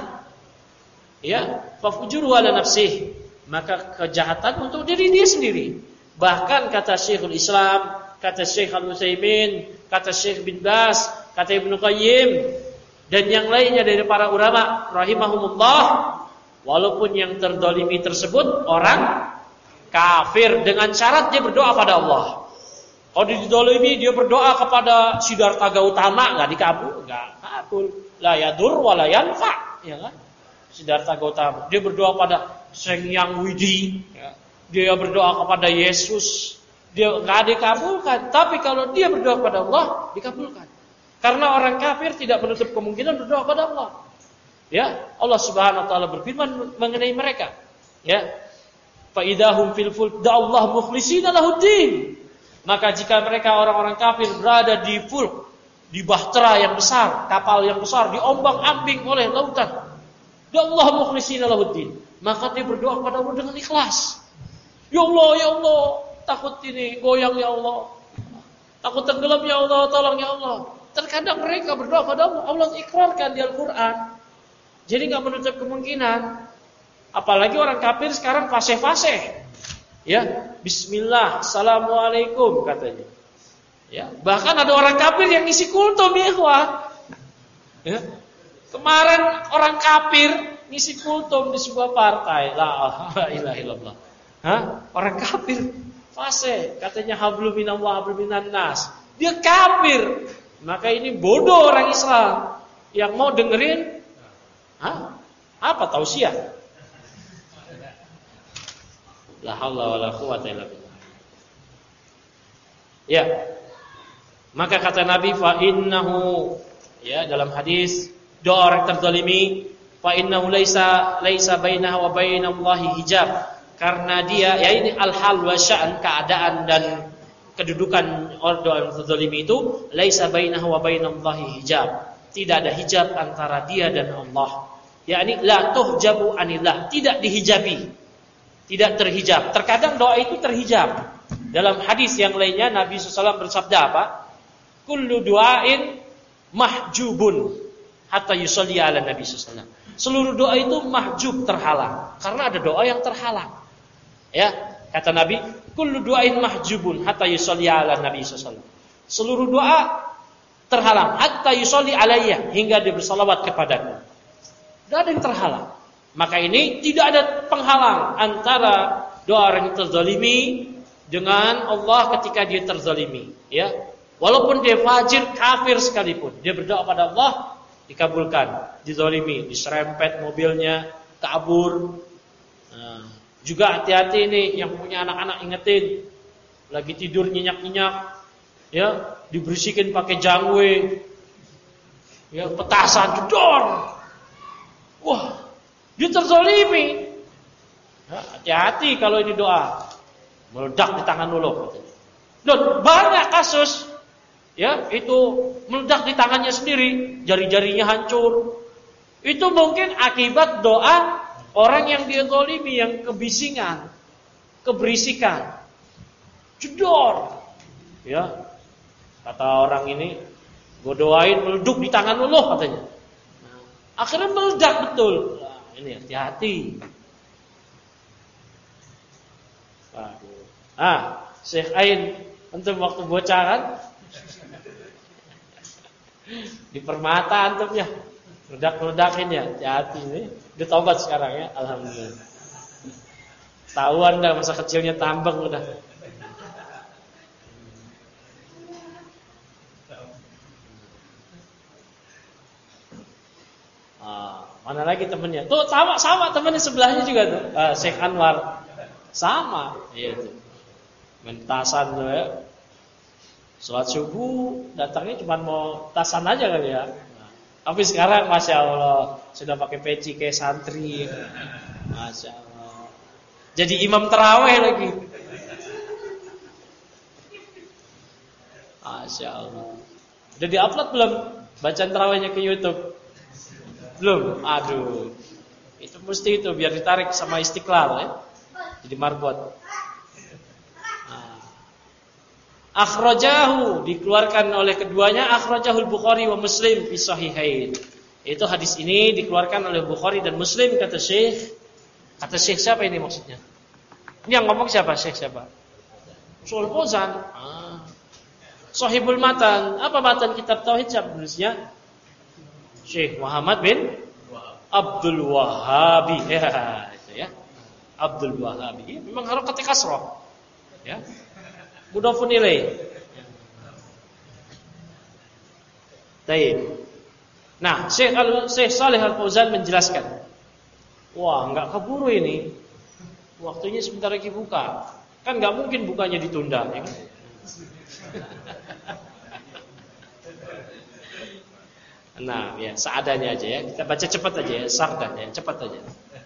Ya, fafujuru ala nafsih, maka kejahatan untuk diri dia sendiri. Bahkan kata Syekhul Islam, kata Syekh Al-Utsaimin, kata Syekh bin Baz, kata Ibnu Qayyim, dan yang lainnya dari para ulama rahimahumullah, walaupun yang terzalimi tersebut orang kafir, dengan syarat dia berdoa pada Allah. Kalau dizalimi dia berdoa kepada Siddhartha Gautama, enggak dikabul, enggak kabul. La yadur wa la yanfa, ya kan? Siddhartha Gautama, dia berdoa pada Seng Yang Widi, ya. Dia berdoa kepada Yesus, dia enggak dikabulkan. Tapi kalau dia berdoa kepada Allah, dikabulkan. Karena orang kafir tidak menutup kemungkinan berdoa kepada Allah. Ya, Allah Subhanahu wa taala berfirman mengenai mereka. Ya. Fa idahum fil fulk da'allahu mukhlishina lahuddin. Maka jika mereka orang-orang kafir berada di fulk, di bahtera yang besar, kapal yang besar, diombang-ambing oleh lautan, da'allahu mukhlishina lahuddin, maka dia berdoa kepada Allah dengan ikhlas. Ya Allah, takut ini goyang ya Allah. Takut tenggelam ya Allah, tolong ya Allah. Terkadang mereka berdoa pada Allah, Allah ikrarkan di Al-Quran. Jadi gak menutup kemungkinan. Apalagi orang kafir sekarang fasih-fasih. Ya, Bismillah, Assalamualaikum katanya. Ya, bahkan ada orang kafir yang ngisi kultum ya ikhwah. Ya. Kemarin orang kafir ngisi kultum di sebuah partai. La ilaha illallah. Orang kafir fasih, katanya hablum minallah hablum minan nas. Dia kafir. Maka ini bodoh orang Islam yang mau dengerin apa tausiah. La haula wala quwata illa billah. Ya. Maka kata Nabi fa innahu, ya dalam hadis doa orang terzalimi, fa innahu laisa bainahu wa bainallahi hijab, karena dia ya ini al-hal wa sya'an, keadaan dan kedudukan orang terzalimi itu laisa bainahu wa bainallahi hijab, tidak ada hijab antara dia dan Allah. Yakni la tuhjabu anillah, tidak dihijabi, tidak terhijab. Terkadang doa itu terhijab. Dalam hadis yang lainnya Nabi SAW bersabda apa? Kullu du'ain mahjubun hatta yusalli ala Nabi SAW. Seluruh doa itu mahjub, terhalang. Karena ada doa yang terhalang. Ya, kata Nabi, kullu du'ain mahjubun hatta yusalli ala Nabi SAW. Seluruh doa terhalang hatta yusalli alayya, hingga dia bersalawat kepadaku. Tidak ada yang terhalang. Maka ini tidak ada penghalang antara doa orang yang terzalimi dengan Allah ketika dia terzalimi, ya. Walaupun dia fajir, kafir sekalipun, dia berdoa pada Allah, dikabulkan. Dizalimi, diserempet mobilnya, kabur. Nah, juga hati-hati ini yang punya anak-anak, ingetin, lagi tidur nyenyak-nyenyak, ya, diberisikin pakai jangwe, ya, petasan, jedor. Wah, dia terzalimi. Ya, hati-hati kalau ini doa. Meledak di tangan dulu. Dan banyak kasus, ya, itu meledak di tangannya sendiri, jari-jarinya hancur. Itu mungkin akibat doa orang yang dia zalimi, yang kebisingan, keberisikan, jedor. Ya, kata orang ini, gue doain meleduk di tangan lu katanya. Nah, akhirnya meledak betul. Nah, ini hati-hati. Waduh. Syekh Ain, antum waktu bocah kan? Di permata antum ya. Ledak-ledakin ya, hati-hati ini. Dia tobat sekarang ya, alhamdulillah. Tahuan dah masa kecilnya tambang udah. Mana lagi temennya? Tuh sama temennya sebelahnya juga tuh. Syekh Anwar. Sama, iya tuh. Mentasan tuh ya. Sholat subuh datangnya cuma mau tasan aja kali ya. Nah, tapi sekarang Masya Allah sudah pakai peci kayak santri. Masya Allah. Jadi imam tarawih lagi. Masya Allah. Udah di-upload belum bacaan tarawihnya ke YouTube? Belum? Aduh. Itu mesti itu biar ditarik sama Istiqlal ya. Jadi marbot. Akhrajahu, dikeluarkan oleh keduanya, akhrajahul Bukhari wa Muslim fi sahihain. Itu hadis ini dikeluarkan oleh Bukhari dan Muslim, kata Syekh. Kata Syekh siapa ini maksudnya? Ini yang ngomong siapa? Syekh siapa? Syaikhul Fauzan. Sahibul Matan. Apa matan kitab tauhid siapa penulisnya? Syekh Muhammad bin Abdul Wahhabi. Ya, itu ya. Abdul Wahhabi. Memang harokat kasrah. Ya. Mudhafun ilaih. Baik. Nah, Syekh Shalih Al-Fauzan menjelaskan. Wah, enggak keburu ini. Waktunya sebentar lagi buka. Kan enggak mungkin bukanya ditunda, ya kan? Nah, ya seadanya aja ya. Kita baca cepat aja ya, sardan ya, cepat aja.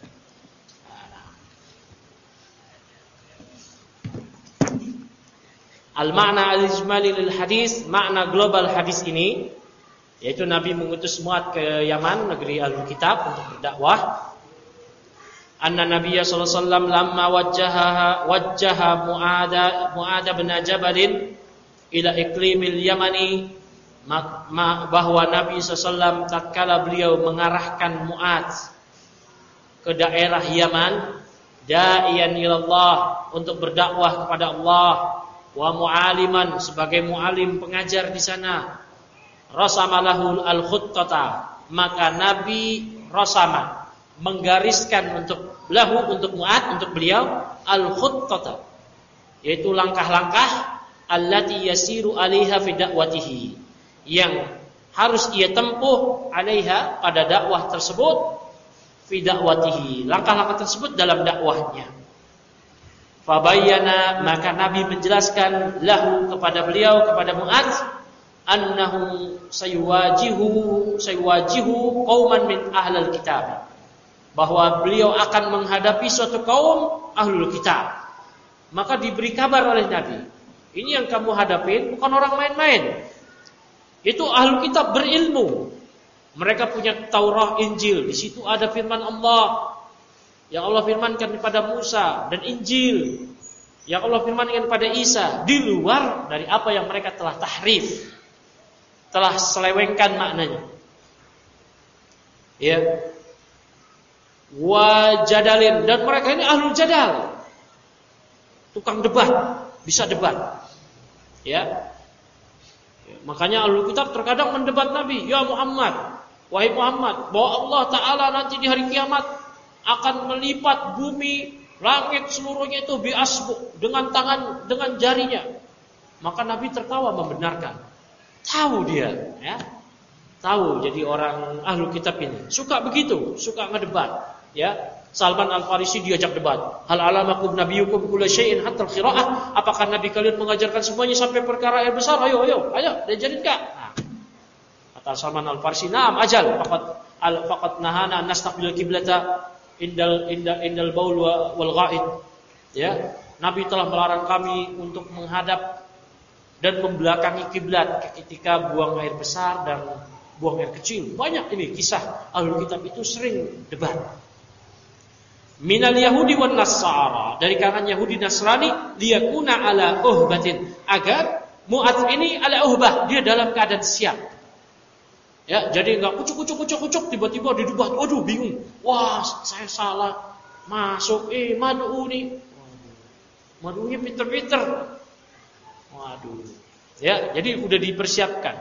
Al-ma'na al-ijmali lil hadis, makna global hadis ini yaitu Nabi mengutus Mu'adz ke Yaman, negeri Ahlul Kitab, untuk berdakwah. Anna Nabiyya sallallahu alaihi wasallam lamma wajjaha Mu'adz bin Jabal ila iqlimil Yamani, bahwa Nabi sallallahu alaihi wasallam tatkala beliau mengarahkan Mu'adz ke daerah Yaman, da'iyan ilallah, untuk berdakwah kepada Allah, wa mu'aliman, sebagai mu'alim pengajar di sana, rasama lahul al-khuttata, maka Nabi rasama, menggariskan untuk lahu, untuk Mu'adz, untuk beliau, al-khuttata, yaitu langkah-langkah allati yasiru 'alaiha fi da'watihi, yang harus ia tempuh 'alaiha, pada dakwah tersebut, fi da'watihi, langkah-langkah tersebut dalam dakwahnya. Fabayyana, maka Nabi menjelaskan lahu, kepada beliau, kepada Mu'adz, annahu sayuwajihu qauman min ahlil kitab, bahwa beliau akan menghadapi suatu kaum ahlul kitab. Maka diberi kabar oleh Nabi, ini yang kamu hadapin bukan orang main-main. Itu ahlul kitab berilmu. Mereka punya Taurat, Injil, di situ ada firman Allah yang Allah firmankan kepada Musa, dan Injil yang Allah firmankan kepada Isa di luar dari apa yang mereka telah tahrif, telah selewengkan maknanya. Ya. Wa jadalin, dan mereka ini ahlul jadal. Tukang debat, bisa debat. Ya. Makanya ahlul kitab terkadang mendebat Nabi, "Ya Muhammad, wahai Muhammad, bahwa Allah Ta'ala nanti di hari kiamat akan melipat bumi, langit seluruhnya itu biasbu, dengan tangan, dengan jarinya." Maka Nabi tertawa membenarkan. Tahu dia, ya. Tahu jadi orang ahlul kitab ini. Suka begitu, suka ngedebat, ya. Salman Al-Farisi diajak debat. Hal alamakum nabiyukum kulla syai'in hatta al-qira'ah? Apakah nabi kalian mengajarkan semuanya sampai perkara yang besar? Ayo, diajarin enggak? Nah, kata Salman Al-Farisi, "Na'am ajal, faqad nahana an nastaqbil qiblata indal baul wal ghaid." Ya, Nabi telah melarang kami untuk menghadap dan membelakangi kiblat ketika buang air besar dan buang air kecil. Banyak ini kisah ahlul kitab itu sering debat. Minal Yahudi wan Nasara, dari kalangan Yahudi Nasrani, liyakuna ala uhbatin, agar Mu'adz ini ala uhbah, dia dalam keadaan siap. Ya, jadi enggak kucuk tiba-tiba didebat. Waduh, bingung. Wah, saya salah. Masuk mad'u nih. Mad'unya pinter-pinter. Waduh. Ya, jadi udah dipersiapkan.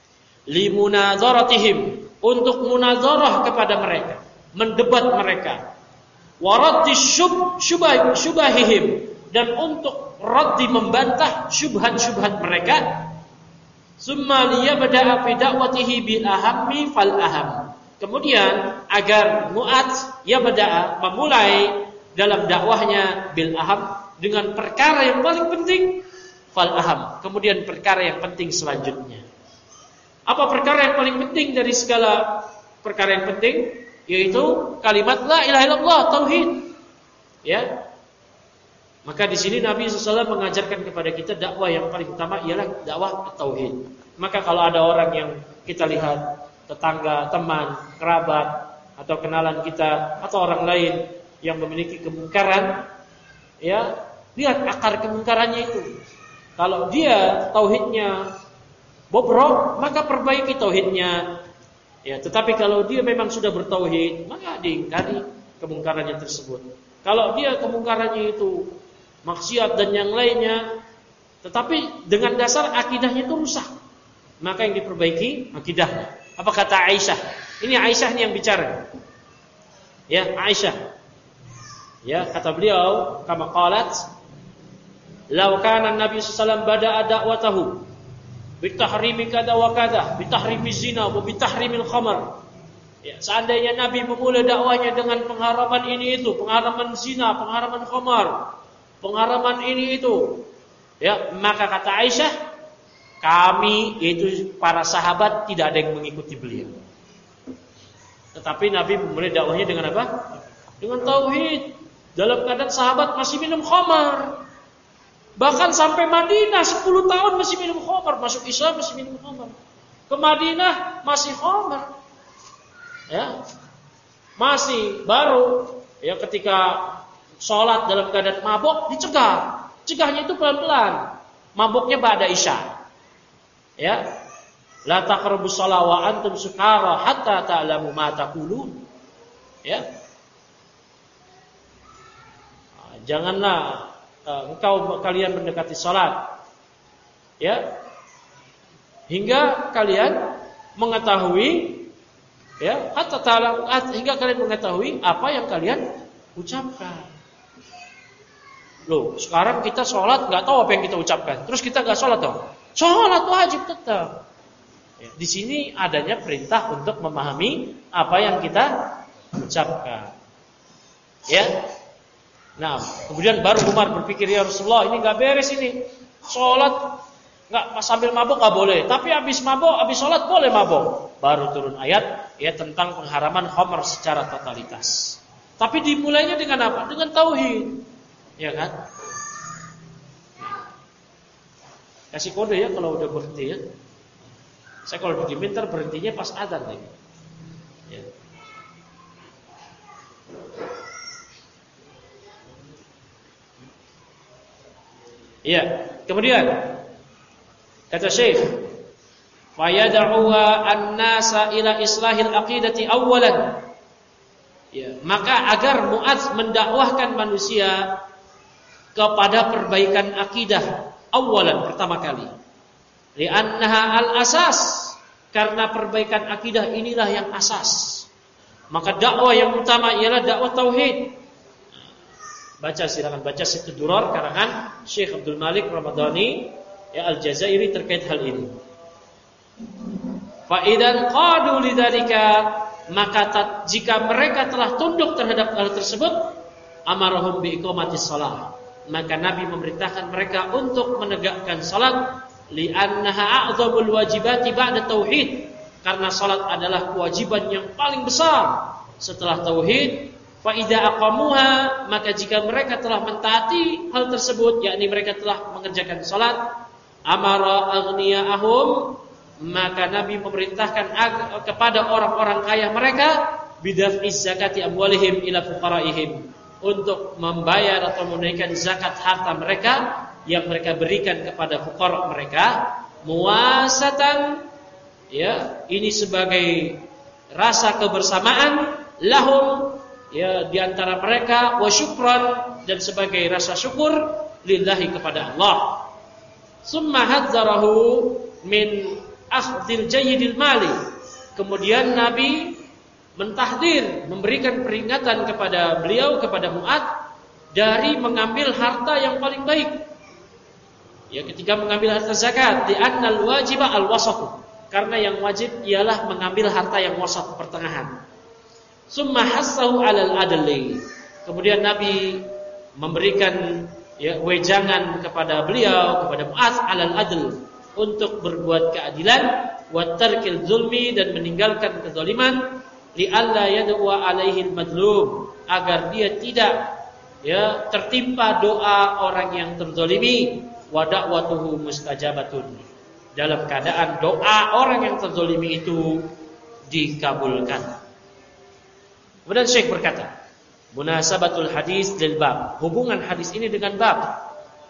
Limunadzaratihim, untuk munadzarah kepada mereka, mendebat mereka. Waraddi syubahihim, dan untuk raddi membantah syubhat-syubhat mereka. Summa liyabda'a fi da'watihi bil ahammi fal aham. Kemudian agar Mu'adz yabda'a, memulai dalam dakwahnya bil aham, dengan perkara yang paling penting, fal aham, kemudian perkara yang penting selanjutnya. Apa perkara yang paling penting dari segala perkara yang penting? Yaitu kalimat la ilaha illallah, tauhid. Ya. Maka di sini Nabi SAW mengajarkan kepada kita dakwah yang paling utama ialah dakwah tauhid. Maka kalau ada orang yang kita lihat, tetangga, teman, kerabat, atau kenalan kita, atau orang lain yang memiliki kemungkaran, ya, lihat akar kemungkarannya itu. Kalau dia tauhidnya bobrok, maka perbaiki tauhidnya. Ya, tetapi kalau dia memang sudah bertauhid, maka diingkari kemungkarannya tersebut. Kalau dia kemungkarannya itu maksiat dan yang lainnya, tetapi dengan dasar akidahnya itu rusak, maka yang diperbaiki akidahnya. Apa kata Aisyah? Ini Aisyah yang bicara. Ya, Aisyah. Ya, kata beliau, kama qalat, "Law kana Nabi sallallahu alaihi wasallam bada'a da'watahu bitahrimi kada wa kada, bitahrimi zina wa bitahrimil khamar." Ya, seandainya Nabi memulai dakwahnya dengan pengharaman ini itu, pengharaman zina, pengharaman khamar, pengharaman ini itu, ya, maka kata Aisyah, kami, yaitu para sahabat, tidak ada yang mengikuti beliau. Tetapi Nabi memulai dakwahnya dengan apa? Dengan tauhid. Dalam keadaan sahabat masih minum khamar. Bahkan sampai Madinah 10 tahun masih minum khamar, masuk Islam masih minum khamar. Ke Madinah masih khamar. Ya. Masih baru, ya, ketika sholat dalam keadaan mabuk dicegah. Cegahnya itu pelan-pelan. Mabuknya ba'da Isya. Ya. La taqrabus shalah wa antum sukara hatta ta'lamu ma taqulun. Ya. Janganlah kalian mendekati salat, ya, hingga kalian mengetahui, ya, hingga kalian mengetahui apa yang kalian ucapkan. Loh, sekarang kita sholat nggak tahu apa yang kita ucapkan, terus kita nggak sholat dong? Sholat wajib tetap. Ya, di sini adanya perintah untuk memahami apa yang kita ucapkan. Ya. Nah, kemudian baru Umar berpikir, ya Rasulullah, ini nggak beres ini. Sholat nggak sambil mabuk nggak boleh, tapi habis mabuk, habis sholat boleh mabuk. Baru turun ayat ya tentang pengharaman khamr secara totalitas. Tapi dimulainya dengan apa? Dengan tauhid, ya kan? Kasih kode ya kalau udah berhenti ya. Saya kalau diminta berhentinya pas adzan nih. Ya. Iya. Kemudian kata Syekh, fayad'uwa an-nasa ila islahil aqidati awwalan. Ya, maka agar Mu'adz mendakwahkan manusia kepada perbaikan akidah awalan, pertama kali. Li'annaha al-asas, karena perbaikan akidah inilah yang asas. Maka dakwah yang utama ialah dakwah tauhid. Silakan baca Situ Durar karangan Syekh Abdul Malik Ramadhani ya Al-Jazairi terkait hal ini. Fa idzan qadu lidzalika, maka jika mereka telah tunduk terhadap hal tersebut, amarahum bi iqamatis shalah, maka Nabi memerintahkan mereka untuk menegakkan salat, li'annaha a'dhamul wajibati ba'da tauhid, karena salat adalah kewajiban yang paling besar setelah tauhid. Fa idza aqamuha, maka jika mereka telah mentaati hal tersebut, yakni mereka telah mengerjakan salat, amara aghniyahum, maka Nabi memerintahkan kepada orang-orang kaya mereka bidaf'iz zakati amwalihim ila fuqaraihim, untuk membayar atau menunaikan zakat harta mereka yang mereka berikan kepada fuqara mereka, muwasatan, ya, ini sebagai rasa kebersamaan, lahum, ya, di antara mereka, wa syukran, dan sebagai rasa syukur lillahi, kepada Allah. Summa hadzarahu min akhdil jayyidil mali, kemudian Nabi mentahdir, memberikan peringatan kepada beliau, kepada Mu'adz, dari mengambil harta yang paling baik. Ya, ketika mengambil harta zakat, di annal wajiba al-wasat, karena yang wajib ialah mengambil harta yang wasat, pertengahan. Summa hassahu 'alal adli, kemudian Nabi memberikan, ya, wejangan kepada beliau, kepada Mu'adz, 'alal adl, untuk berbuat keadilan, wa tarkil zulmi, dan meninggalkan kezaliman, li'alla yad'a 'alaihi al-madlum, agar dia tidak, ya, tertimpa doa orang yang terzalimi, wa da'watuhu mustajabatun, dalam keadaan doa orang yang terzalimi itu dikabulkan. Kemudian Syekh berkata, munasabatul hadis lil bab, hubungan hadis ini dengan bab,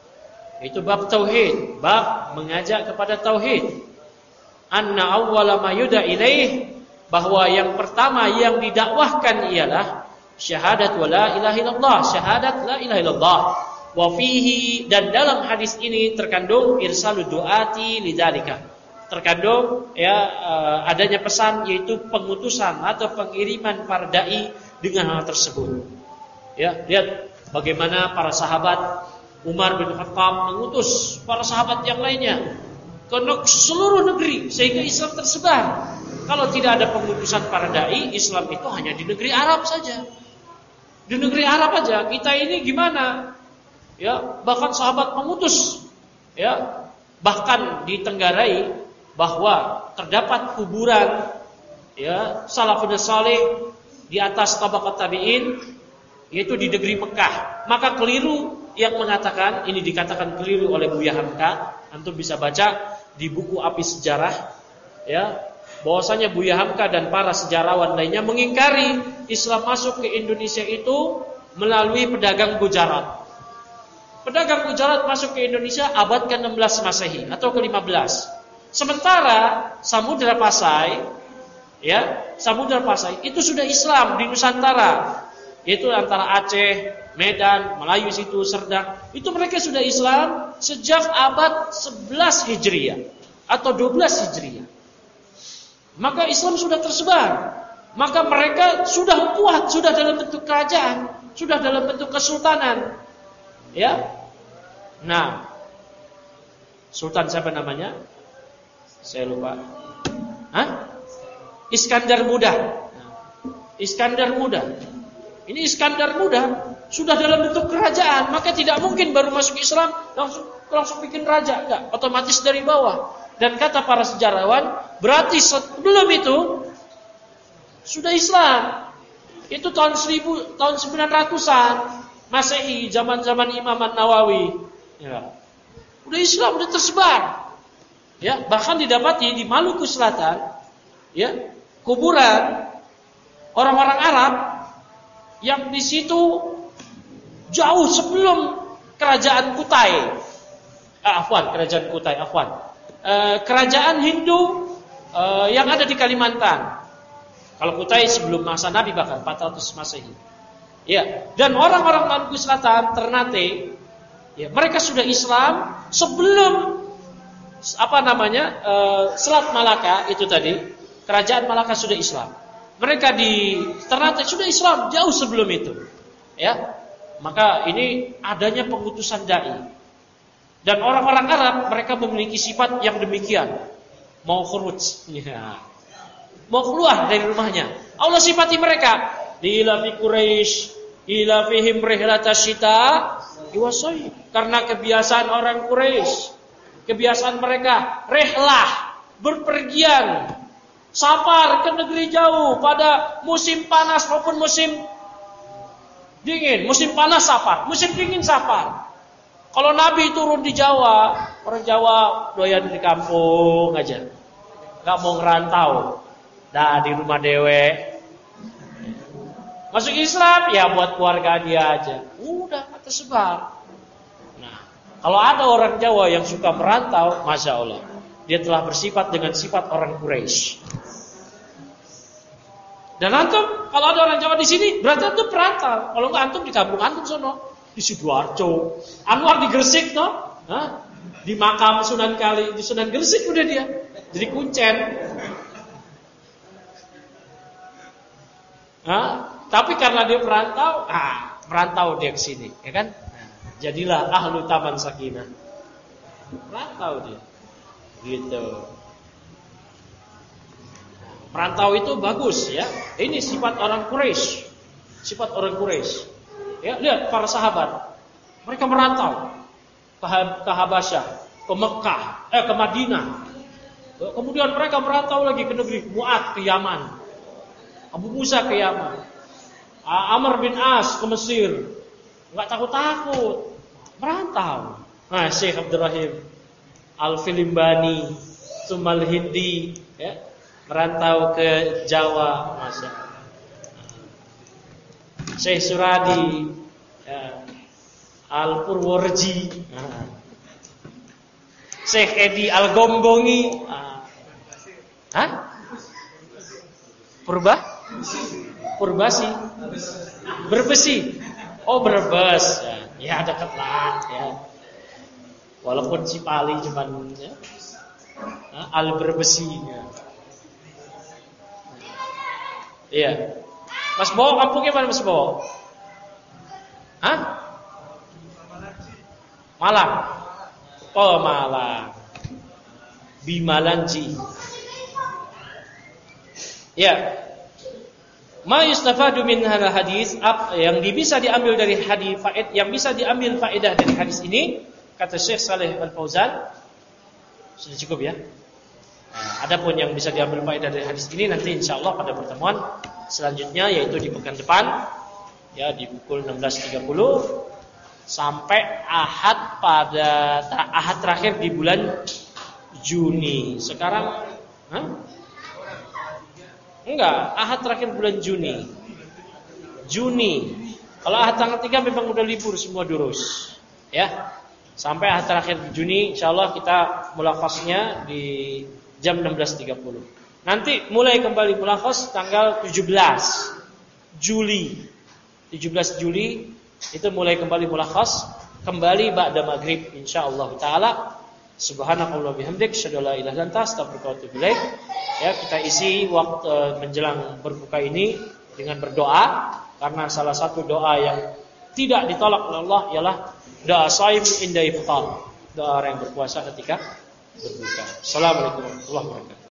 itu bab tauhid, bab mengajak kepada tauhid. Anna awwala ma yuda ilaih, bahwa yang pertama yang didakwahkan ialah syahadat wa la ilaha illallah, syahadat la ilaha illallah. Wa fihi, dan dalam hadis ini terkandung irsalud duati lidzalika, terkandung, ya, adanya pesan, yaitu pengutusan atau pengiriman para dai dengan hal tersebut. Ya, lihat bagaimana para sahabat, Umar bin Khattab mengutus para sahabat yang lainnya ke seluruh negeri sehingga Islam tersebar. Kalau tidak ada pengutusan para dai, Islam itu hanya di negeri Arab saja. Di negeri Arab aja. Kita ini gimana? Ya, bahkan sahabat mengutus, ya, bahkan di Tenggarai bahwa terdapat kuburan, ya, salafun salih di atas tabaqat tabi'in, yaitu di negeri Mekah. Maka keliru yang mengatakan, ini dikatakan keliru oleh Buya Hamka. Antum bisa baca di buku Api Sejarah, ya, bahwasanya Buya Hamka dan para sejarawan lainnya mengingkari Islam masuk ke Indonesia itu melalui pedagang Gujarat. Pedagang Gujarat masuk ke Indonesia abad ke-16 Masehi atau ke-15. Sementara Samudra Pasai, ya, Samudra Pasai itu sudah Islam di Nusantara, yaitu antara Aceh, Medan, Melayu situ, Serdang, itu mereka sudah Islam sejak abad 11 Hijriah atau 12 Hijriah. Maka Islam sudah tersebar. Maka mereka sudah kuat, sudah dalam bentuk kerajaan, sudah dalam bentuk kesultanan. Ya. Nah, Sultan siapa namanya? Saya lupa. Hah? Iskandar Muda. Iskandar Muda. Ini Iskandar Muda sudah dalam bentuk kerajaan, maka tidak mungkin baru masuk Islam langsung bikin raja, enggak, otomatis dari bawah. Dan kata para sejarawan, berarti sebelum itu sudah Islam. Itu tahun 900-an Masehi, zaman-zaman Imam An-Nawawi. Ya. Udah Islam, udah tersebar. Ya, bahkan didapati di Maluku Selatan, ya, kuburan orang-orang Arab yang di situ jauh sebelum kerajaan Kutai. Kerajaan Kutai, kerajaan Hindu yang ada di Kalimantan. Kalau Kutai sebelum masa Nabi bahkan 400 Masehi. Ya, dan orang-orang Maluku Selatan, Ternate, ya, mereka sudah Islam sebelum Selat Malaka itu tadi, kerajaan Malaka sudah Islam. Mereka di Ternate sudah Islam jauh sebelum itu. Ya. Maka ini adanya pengutusan dai. Dan orang-orang Arab mereka memiliki sifat yang demikian. Mau khuruj, ya. Mau keluar dari rumahnya. Allah sifati mereka. Ila fi Quraisy, ila fihim rihlatash shita iwasai. Karena kebiasaan orang Quraisy, kebiasaan mereka rihlah, berpergian, safar ke negeri jauh pada musim panas maupun musim dingin. Musim panas safar, musim dingin safar. Kalau Nabi turun di Jawa, orang Jawa doyan di kampung aja, nggak mau ngerantau. Dah di rumah dewe. Masuk Islam ya buat keluarga dia aja. Udah tersebar. Nah, kalau ada orang Jawa yang suka merantau, Masya Allah, dia telah bersifat dengan sifat orang Quraisy. Dan antum, kalau ada orang Jawa di sini, berarti antum perantau. Kalau enggak antum di kampung antum sono, di Sidoarjo, Anwar di Gresik toh, di makam Sunan Kali, di Sunan Gresik udah dia, jadi kuncen. Tapi karena dia merantau dia ke sini, ya kan? Jadilah ahlu Taman Sakinah. Merantau dia. Gitu. Merantau itu bagus ya. Ini sifat orang Quraisy. Sifat orang Quraisy. Ya, lihat para sahabat. Mereka merantau ke Habasyah, ke Mekah, ke Madinah. Kemudian mereka merantau lagi ke negeri Mu'ad ke Yaman. Abu Musa ke Yaman. Amr bin As ke Mesir. Enggak takut-takut. Merantau. Nah, Syekh Abdurrahim Al-Filimbani Sumal Hindi ya, merantau ke Jawa, Masya Allah. Syekh Suradi ya, Al-Purworeji, Syekh Edi Al-Gombongi, Purbasi, Berbesi. Oh, Brebes. Ya dekat lah ya. Walaupun Cipali cuman ya. Al-Berbesi ya. Iya. Mas Bowo kampungnya mana Mas Bowo? Malang. Oh, Malang. Bimalanji. Ya. Ma yustafadu min hadal hadis, yang bisa diambil dari hadis yang bisa diambil faedah dari hadis ini, kata Syekh Saleh Al-Fauzan, sudah cukup ya. Adapun yang bisa diambil faedah dari hadis ini nanti insyaallah pada pertemuan selanjutnya, yaitu di pekan depan ya, di pukul 16.30 sampai Ahad terakhir di bulan Juni. Sekarang enggak, Ahad terakhir bulan Juni. Kalau Ahad tanggal 3 memang udah libur semua durus. Ya. Sampai Ahad terakhir Juni insyaallah kita mulakhasnya di jam 16.30. Nanti mulai kembali mulakhas tanggal 17 Juli. 17 Juli itu mulai kembali mulakhas, kembali ba'da maghrib insyaallah taala. Subhanakallah bihamdik, asyhadu an la ilaha illa anta, astaghfiruka wa atubu ilaik. Ya, kita isi waktu menjelang berbuka ini dengan berdoa, karena salah satu doa yang tidak ditolak oleh Allah ialah doa shaim inda iftar, doa orang yang berpuasa ketika berbuka. Assalamualaikum warahmatullahi wabarakatuh.